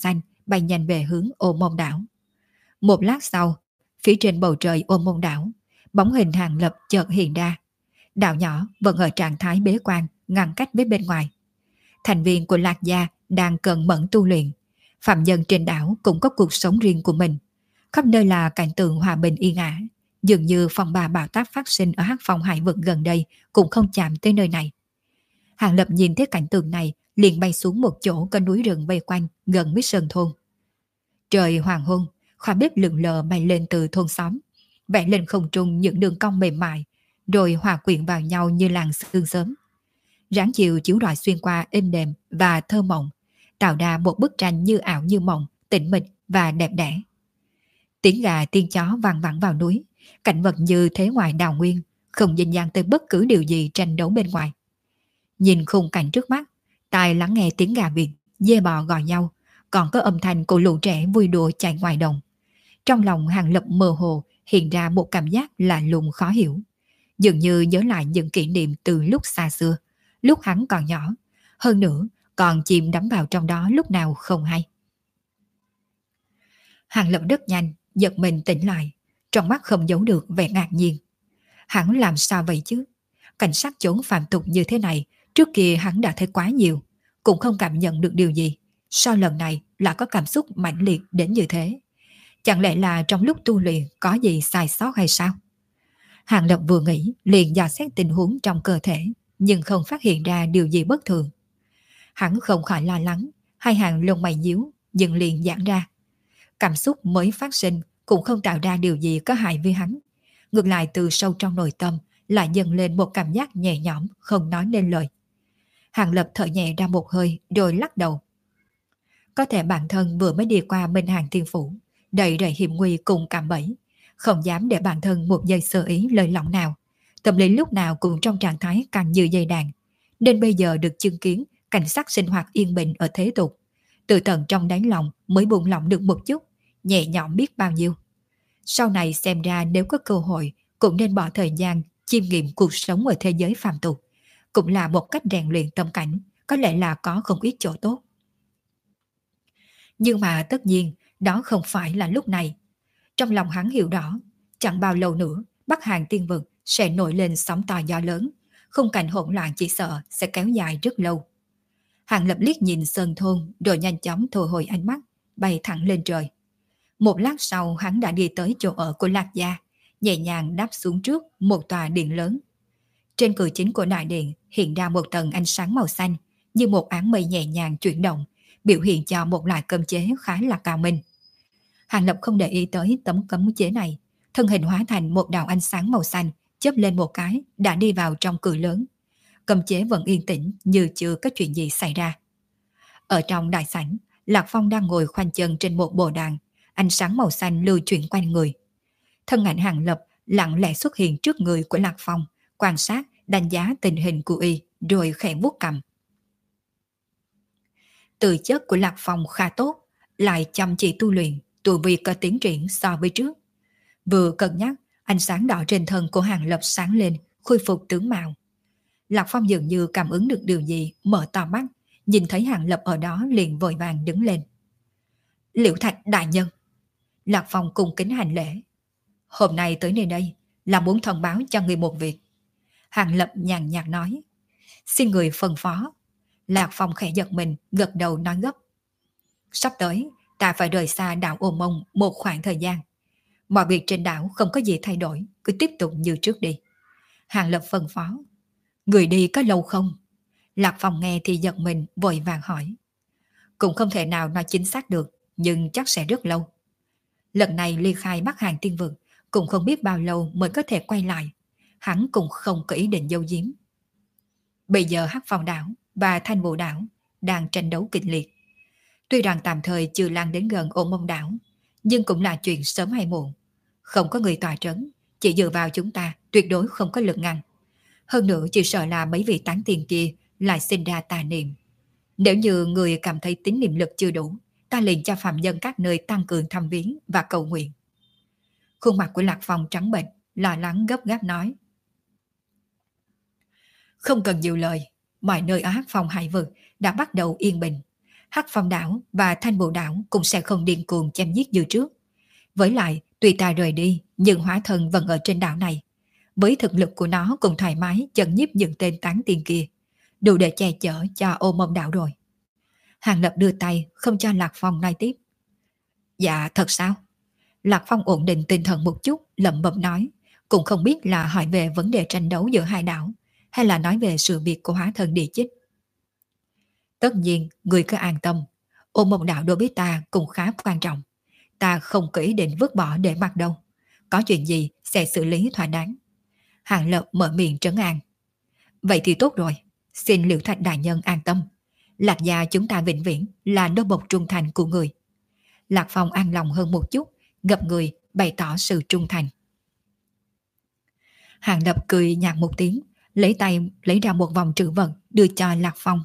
bay nhanh về hướng Ô Môn đảo. Một lát sau, phía trên bầu trời Ô Môn đảo, bóng hình Hàng Lập chợt hiện ra. Đảo nhỏ vẫn ở trạng thái bế quan, ngăn cách với bên ngoài. Thành viên của Lạc Gia đang cẩn mẫn tu luyện. Phạm nhân trên đảo cũng có cuộc sống riêng của mình. Khắp nơi là cảnh tượng hòa bình yên ả. Dường như phong ba bão táp phát sinh ở Hắc Phong hải vực gần đây cũng không chạm tới nơi này. Hàng Lập nhìn thấy cảnh tượng này, liền bay xuống một chỗ có núi rừng vây quanh gần với sơn thôn. Trời hoàng hôn, khói bếp lượn lờ bay lên từ thôn xóm, vẽ lên không trung những đường cong mềm mại, rồi hòa quyện vào nhau như làn sương sớm. Ráng chiều chiếu rọi xuyên qua êm đềm và thơ mộng, tạo ra một bức tranh như ảo như mộng, tĩnh mịch và đẹp đẽ. Tiếng gà tiếng chó vang vẳng vào núi, cảnh vật như thế ngoài đào nguyên, không dinh dáng tới bất cứ điều gì tranh đấu bên ngoài. Nhìn khung cảnh trước mắt, tai lắng nghe tiếng gà vịt, dê bò gọi nhau, còn có âm thanh của lũ trẻ vui đùa chạy ngoài đồng. Trong lòng Hàng Lập mơ hồ hiện ra một cảm giác lạ lùng khó hiểu, dường như nhớ lại những kỷ niệm từ lúc xa xưa, lúc hắn còn nhỏ, hơn nữa còn chìm đắm vào trong đó lúc nào không hay. Hàng Lập rất nhanh giật mình tỉnh lại, trong mắt không giấu được vẻ ngạc nhiên. Hắn làm sao vậy chứ? Cảnh sát chốn phàm tục như thế này, trước kia hắn đã thấy quá nhiều, cũng không cảm nhận được điều gì. Sao lần này lại có cảm xúc mãnh liệt đến như thế? Chẳng lẽ là trong lúc tu luyện có gì sai sót hay sao? Hàng Lập vừa nghĩ liền dò xét tình huống trong cơ thể, nhưng không phát hiện ra điều gì bất thường. Hắn không khỏi lo lắng, hai hàng lông mày nhíu, nhưng liền giãn ra. Cảm xúc mới phát sinh cũng không tạo ra điều gì có hại với hắn. Ngược lại từ sâu trong nội tâm lại dâng lên một cảm giác nhẹ nhõm không nói nên lời. Hàng Lập thở nhẹ ra một hơi rồi lắc đầu. Có thể bản thân vừa mới đi qua Minh Hàng Thiên Phủ, đầy đầy hiểm nguy cùng cạm bẫy, không dám để bản thân một giây sơ ý lời lỏng nào. Tâm lý lúc nào cũng trong trạng thái càng như dây đàn, nên bây giờ được chứng kiến cảnh sắc sinh hoạt yên bình ở thế tục, từ tận trong đáy lòng mới buông lỏng được một chút, nhẹ nhõm biết bao nhiêu. Sau này xem ra nếu có cơ hội cũng nên bỏ thời gian chiêm nghiệm cuộc sống ở thế giới phàm tục, cũng là một cách rèn luyện tâm cảnh, có lẽ là có không ít chỗ tốt. Nhưng mà tất nhiên đó không phải là lúc này. Trong lòng hắn hiểu rõ, chẳng bao lâu nữa Bắc Hàng Tiên Vực sẽ nổi lên sóng to gió lớn, khung cảnh hỗn loạn chỉ sợ sẽ kéo dài rất lâu. Hàng Lập liếc nhìn sơn thôn rồi nhanh chóng thu hồi ánh mắt, bay thẳng lên trời. Một lát sau hắn đã đi tới chỗ ở của Lạc Gia, nhẹ nhàng đáp xuống trước một tòa điện lớn. Trên cửa chính của đại điện hiện ra một tầng ánh sáng màu xanh, như một áng mây nhẹ nhàng chuyển động, biểu hiện cho một loại cấm chế khá là cao minh. Hàng Lập không để ý tới tấm cấm chế này, thân hình hóa thành một đạo ánh sáng màu xanh, chớp lên một cái đã đi vào trong cửa lớn. Cấm chế vẫn yên tĩnh như chưa có chuyện gì xảy ra. Ở trong đại sảnh, Lạc Phong đang ngồi khoanh chân trên một bồ đàn, ánh sáng màu xanh lưu chuyển quanh người. Thân ảnh Hàng Lập lặng lẽ xuất hiện trước người của Lạc Phong, quan sát, đánh giá tình hình của y, rồi khẽ vuốt cằm. Từ chất của Lạc Phong khá tốt, lại chăm chỉ tu luyện, tu vi có tiến triển so với trước. Vừa cân nhắc, ánh sáng đỏ trên thân của Hàng Lập sáng lên, khôi phục tướng mạo. Lạc Phong dường như cảm ứng được điều gì, mở to mắt, nhìn thấy Hàng Lập ở đó liền vội vàng đứng lên. Liễu Thạch đại nhân. Lạc Phong cung kính hành lễ. Hôm nay tới nơi đây là muốn thông báo cho người một việc. Hàng Lập nhàn nhạt nói. Xin người phân phó. Lạc Phong khẽ giật mình, gật đầu nói gấp. Sắp tới, ta phải rời xa đảo Ô Mông một khoảng thời gian. Mọi việc trên đảo không có gì thay đổi, cứ tiếp tục như trước đi. Hàng Lập phân phó. Người đi có lâu không? Lạc Phong nghe thì giật mình, vội vàng hỏi. Cũng không thể nào nói chính xác được, nhưng chắc sẽ rất lâu. Lần này ly khai Bắc Hàng Tiên Vực, cũng không biết bao lâu mới có thể quay lại. Hắn cũng không có ý định giấu giếm. Bây giờ Hắc Phong đảo và Thanh Vũ đảo đang tranh đấu kịch liệt. Tuy rằng tạm thời chưa lan đến gần Ô Mông đảo, nhưng cũng là chuyện sớm hay muộn. Không có người tòa trấn, chỉ dựa vào chúng ta tuyệt đối không có lực ngăn. Hơn nữa chỉ sợ là mấy vị tán tiền kia lại sinh ra tà niệm. Nếu như người cảm thấy tín niệm lực chưa đủ, ta liền cho phạm nhân các nơi tăng cường thăm viếng và cầu nguyện. Khuôn mặt của Lạc Phong trắng bệch, lo lắng gấp gáp nói. Không cần nhiều lời, mọi nơi ở Hắc Phong hải vực đã bắt đầu yên bình. Hắc Phong đảo và Thanh Bộ đảo cũng sẽ không điên cuồng chém giết như trước. Với lại, tuy ta rời đi, nhưng hóa thân vẫn ở trên đảo này. Với thực lực của nó cũng thoải mái chấn nhiếp những tên tán tiên kia, đủ để che chở cho Ô Mông đảo rồi. Hàng Lập đưa tay không cho Lạc Phong nói tiếp. Dạ thật sao? Lạc Phong ổn định tinh thần một chút, lẩm bẩm nói, cũng không biết là hỏi về vấn đề tranh đấu giữa hai đảo, hay là nói về sự việc của hóa thân địa chích. Tất nhiên, người cứ an tâm, Ô Mông đảo đối với ta cũng khá quan trọng. Ta không có ý định vứt bỏ để mặc đâu. Có chuyện gì sẽ xử lý thỏa đáng. Hàng Lập mở miệng trấn an. Vậy thì tốt rồi, xin Liễu Thạch đại nhân an tâm. Lạc gia chúng ta vĩnh viễn là nô bộc trung thành của người. Lạc Phong an lòng hơn một chút, gập người bày tỏ sự trung thành. Hàng Lập cười nhạt một tiếng, lấy tay lấy ra một vòng trữ vật đưa cho Lạc Phong.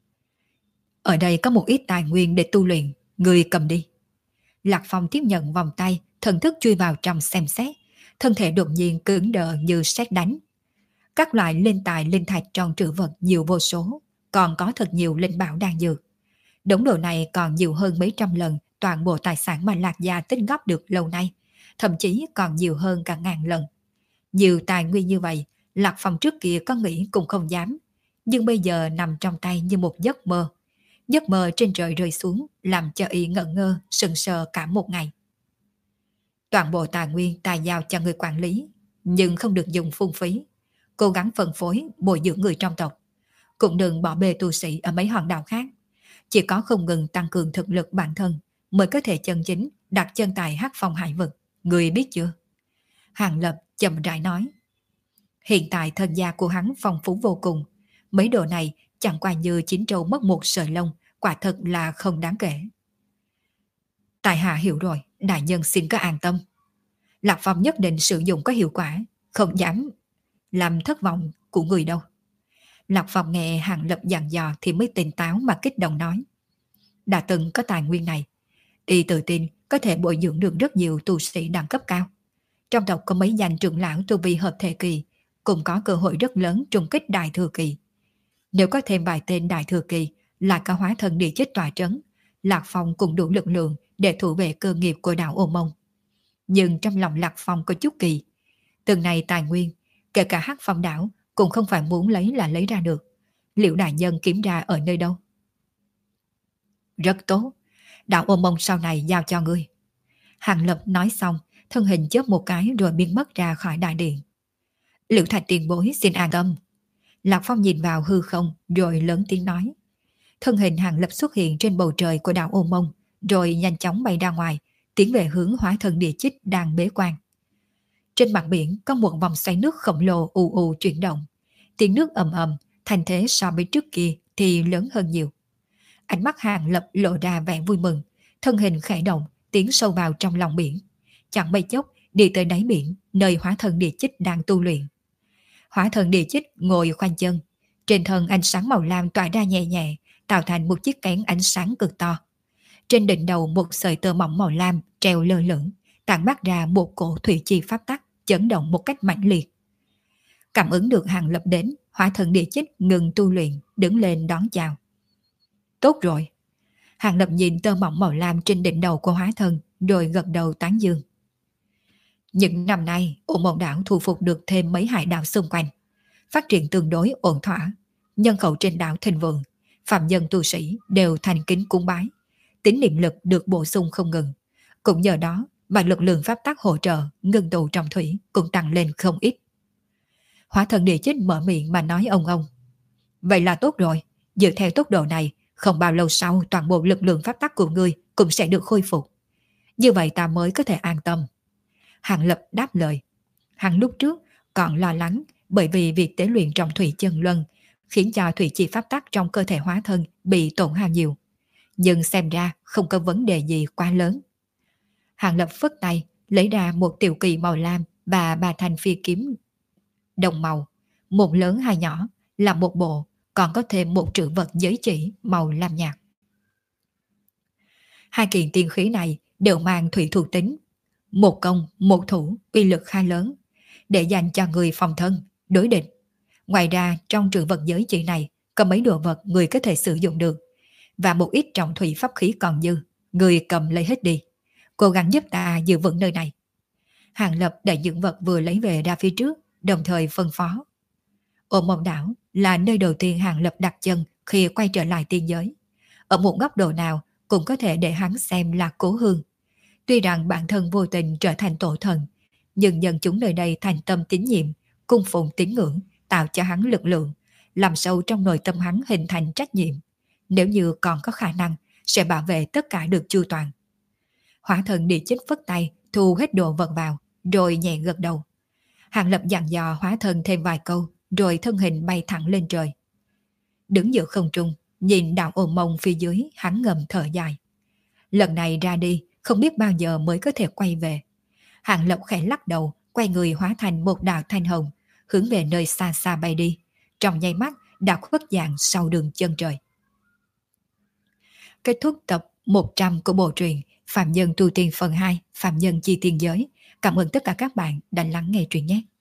Ở đây có một ít tài nguyên để tu luyện, người cầm đi. Lạc Phong tiếp nhận vòng tay, thần thức chui vào trong xem xét, thân thể đột nhiên cứng đờ như sét đánh. Các loại linh tài linh thạch trong trữ vật nhiều vô số, còn có thật nhiều linh bảo đang dược. Đống đồ này còn nhiều hơn mấy trăm lần toàn bộ tài sản mà Lạc gia tích góp được lâu nay, thậm chí còn nhiều hơn cả ngàn lần. Nhiều tài nguyên như vậy, Lạc Phong trước kia có nghĩ cũng không dám, nhưng bây giờ nằm trong tay như một giấc mơ. Giấc mơ trên trời rơi xuống làm cho y ngẩn ngơ, sững sờ cả một ngày. Toàn bộ tài nguyên ta giao cho người quản lý, nhưng không được dùng phung phí. Cố gắng phân phối bồi dưỡng người trong tộc, cũng đừng bỏ bê tu sĩ ở mấy hòn đảo khác. Chỉ có không ngừng tăng cường thực lực bản thân mới có thể chân chính đặt chân tại Hắc Phong hải vực. Người biết chưa? Hàng Lập chậm rãi nói. Hiện tại thân gia của hắn phong phú vô cùng. Mấy đồ này chẳng qua như chín trâu mất một sợi lông, quả thật là không đáng kể. Tại hạ hiểu rồi, đại nhân xin có an tâm. Lạc Phong nhất định sử dụng có hiệu quả, không dám làm thất vọng của người đâu. Lạc Phong nghe Hàng Lập dặn dò thì mới tỉnh táo mà kích động nói. Đã từng có tài nguyên này, y tự tin có thể bồi dưỡng được rất nhiều tu sĩ đẳng cấp cao. Trong tộc có mấy danh trưởng lão tu vi hợp thể kỳ, cũng có cơ hội rất lớn trùng kích đại thừa kỳ. Nếu có thêm vài tên đại thừa kỳ, là cả hóa thân địa chích tòa trấn, Lạc Phong cũng đủ lực lượng để thủ vệ cơ nghiệp của đảo Ô Mông. Nhưng trong lòng Lạc Phong có chút kỳ. Từng này tài nguyên, kể cả Hắc Phong đảo cũng không phải muốn lấy là lấy ra được. Liệu đại nhân kiếm ra ở nơi đâu? Rất tốt, đảo Ô Mông sau này giao cho ngươi. Hàng Lập nói xong, thân hình chớp một cái rồi biến mất ra khỏi đại điện. Liễu Thạch tiền bối xin an tâm. Lạc Phong nhìn vào hư không rồi lớn tiếng nói. Thân hình Hàng Lập xuất hiện trên bầu trời của đảo Ô Mông, rồi nhanh chóng bay ra ngoài, tiến về hướng hóa thân địa chích đang bế quan. Trên mặt biển có một vòng xoáy nước khổng lồ ù ù chuyển động. Tiếng nước ầm ầm, thành thế so với trước kia thì lớn hơn nhiều. Ánh mắt Hàng Lập lộ ra vẻ vui mừng, thân hình khẽ động, tiến sâu vào trong lòng biển. Chẳng mấy chốc đi tới đáy biển, nơi hóa thân địa chích đang tu luyện. Hóa thân địa chích ngồi khoanh chân, trên thân ánh sáng màu lam tỏa ra nhẹ nhẹ, tạo thành một chiếc kén ánh sáng cực to. Trên đỉnh đầu một sợi tơ mỏng màu lam treo lơ lửng, tản mát ra một cổ thủy chi pháp tắc, chấn động một cách mãnh liệt. Cảm ứng được Hàng Lập đến, hóa thân địa chích ngừng tu luyện, đứng lên đón chào. Tốt rồi. Hàng Lập nhìn tơ mỏng màu lam trên đỉnh đầu của hóa thân, rồi gật đầu tán dương. Những năm nay, Ô Mông đảo thu phục được thêm mấy hải đảo xung quanh, phát triển tương đối ổn thỏa. Nhân khẩu trên đảo thịnh vượng, phạm nhân tu sĩ đều thành kính cúng bái, tín niệm lực được bổ sung không ngừng. Cũng nhờ đó mà lực lượng pháp tắc hỗ trợ ngưng tụ trong thủy cũng tăng lên không ít. Hóa thân địa chích mở miệng mà nói ông ông. Vậy là tốt rồi, dựa theo tốc độ này, không bao lâu sau toàn bộ lực lượng pháp tắc của ngươi cũng sẽ được khôi phục. Như vậy ta mới có thể an tâm. Hàng Lập đáp lời. Hắn lúc trước còn lo lắng bởi vì việc tế luyện trong thủy chân luân khiến cho thủy chi pháp tắc trong cơ thể hóa thân bị tổn hao nhiều. Nhưng xem ra không có vấn đề gì quá lớn. Hàng Lập phất tay lấy ra một tiểu kỳ màu lam và ba thanh phi kiếm đồng màu, một lớn hai nhỏ, là một bộ, còn có thêm một trữ vật giới chỉ màu lam nhạt. Hai kiện tiên khí này đều mang thủy thuộc tính, một công một thủ, uy lực khá lớn, để dành cho người phòng thân đối địch. Ngoài ra trong trữ vật giới chỉ này có mấy đồ vật người có thể sử dụng được, và một ít trọng thủy pháp khí còn dư, người cầm lấy hết đi, cố gắng giúp ta giữ vững nơi này. Hàng Lập đẩy những vật vừa lấy về ra phía trước, đồng thời phân phó. Ôm mộng đảo là nơi đầu tiên Hàng Lập đặt chân khi quay trở lại tiên giới. Ở một góc độ nào cũng có thể để hắn xem là cố hương. Tuy rằng bản thân vô tình trở thành tổ thần, nhưng nhân chúng nơi đây thành tâm tín nhiệm, cung phụng tín ngưỡng, tạo cho hắn lực lượng, làm sâu trong nội tâm hắn hình thành trách nhiệm. Nếu như còn có khả năng, sẽ bảo vệ tất cả được chu toàn. Hỏa thần đi chích phất tay, thu hết đồ vật vào, rồi nhẹ gật đầu. Hàng Lập dặn dò hóa thân thêm vài câu, rồi thân hình bay thẳng lên trời. Đứng giữa không trung, nhìn đạo ôm mông phía dưới, hắn ngầm thở dài. Lần này ra đi, không biết bao giờ mới có thể quay về. Hàng Lập khẽ lắc đầu, quay người hóa thành một đạo thanh hồng, hướng về nơi xa xa bay đi. Trong nháy mắt, đã khuất dạng sau đường chân trời. Kết thúc tập một trăm của bộ truyện Phạm Nhân Tu Tiên phần hai, Phạm Nhân Chi Tiên Giới. Cảm ơn tất cả các bạn đã lắng nghe truyện nhé.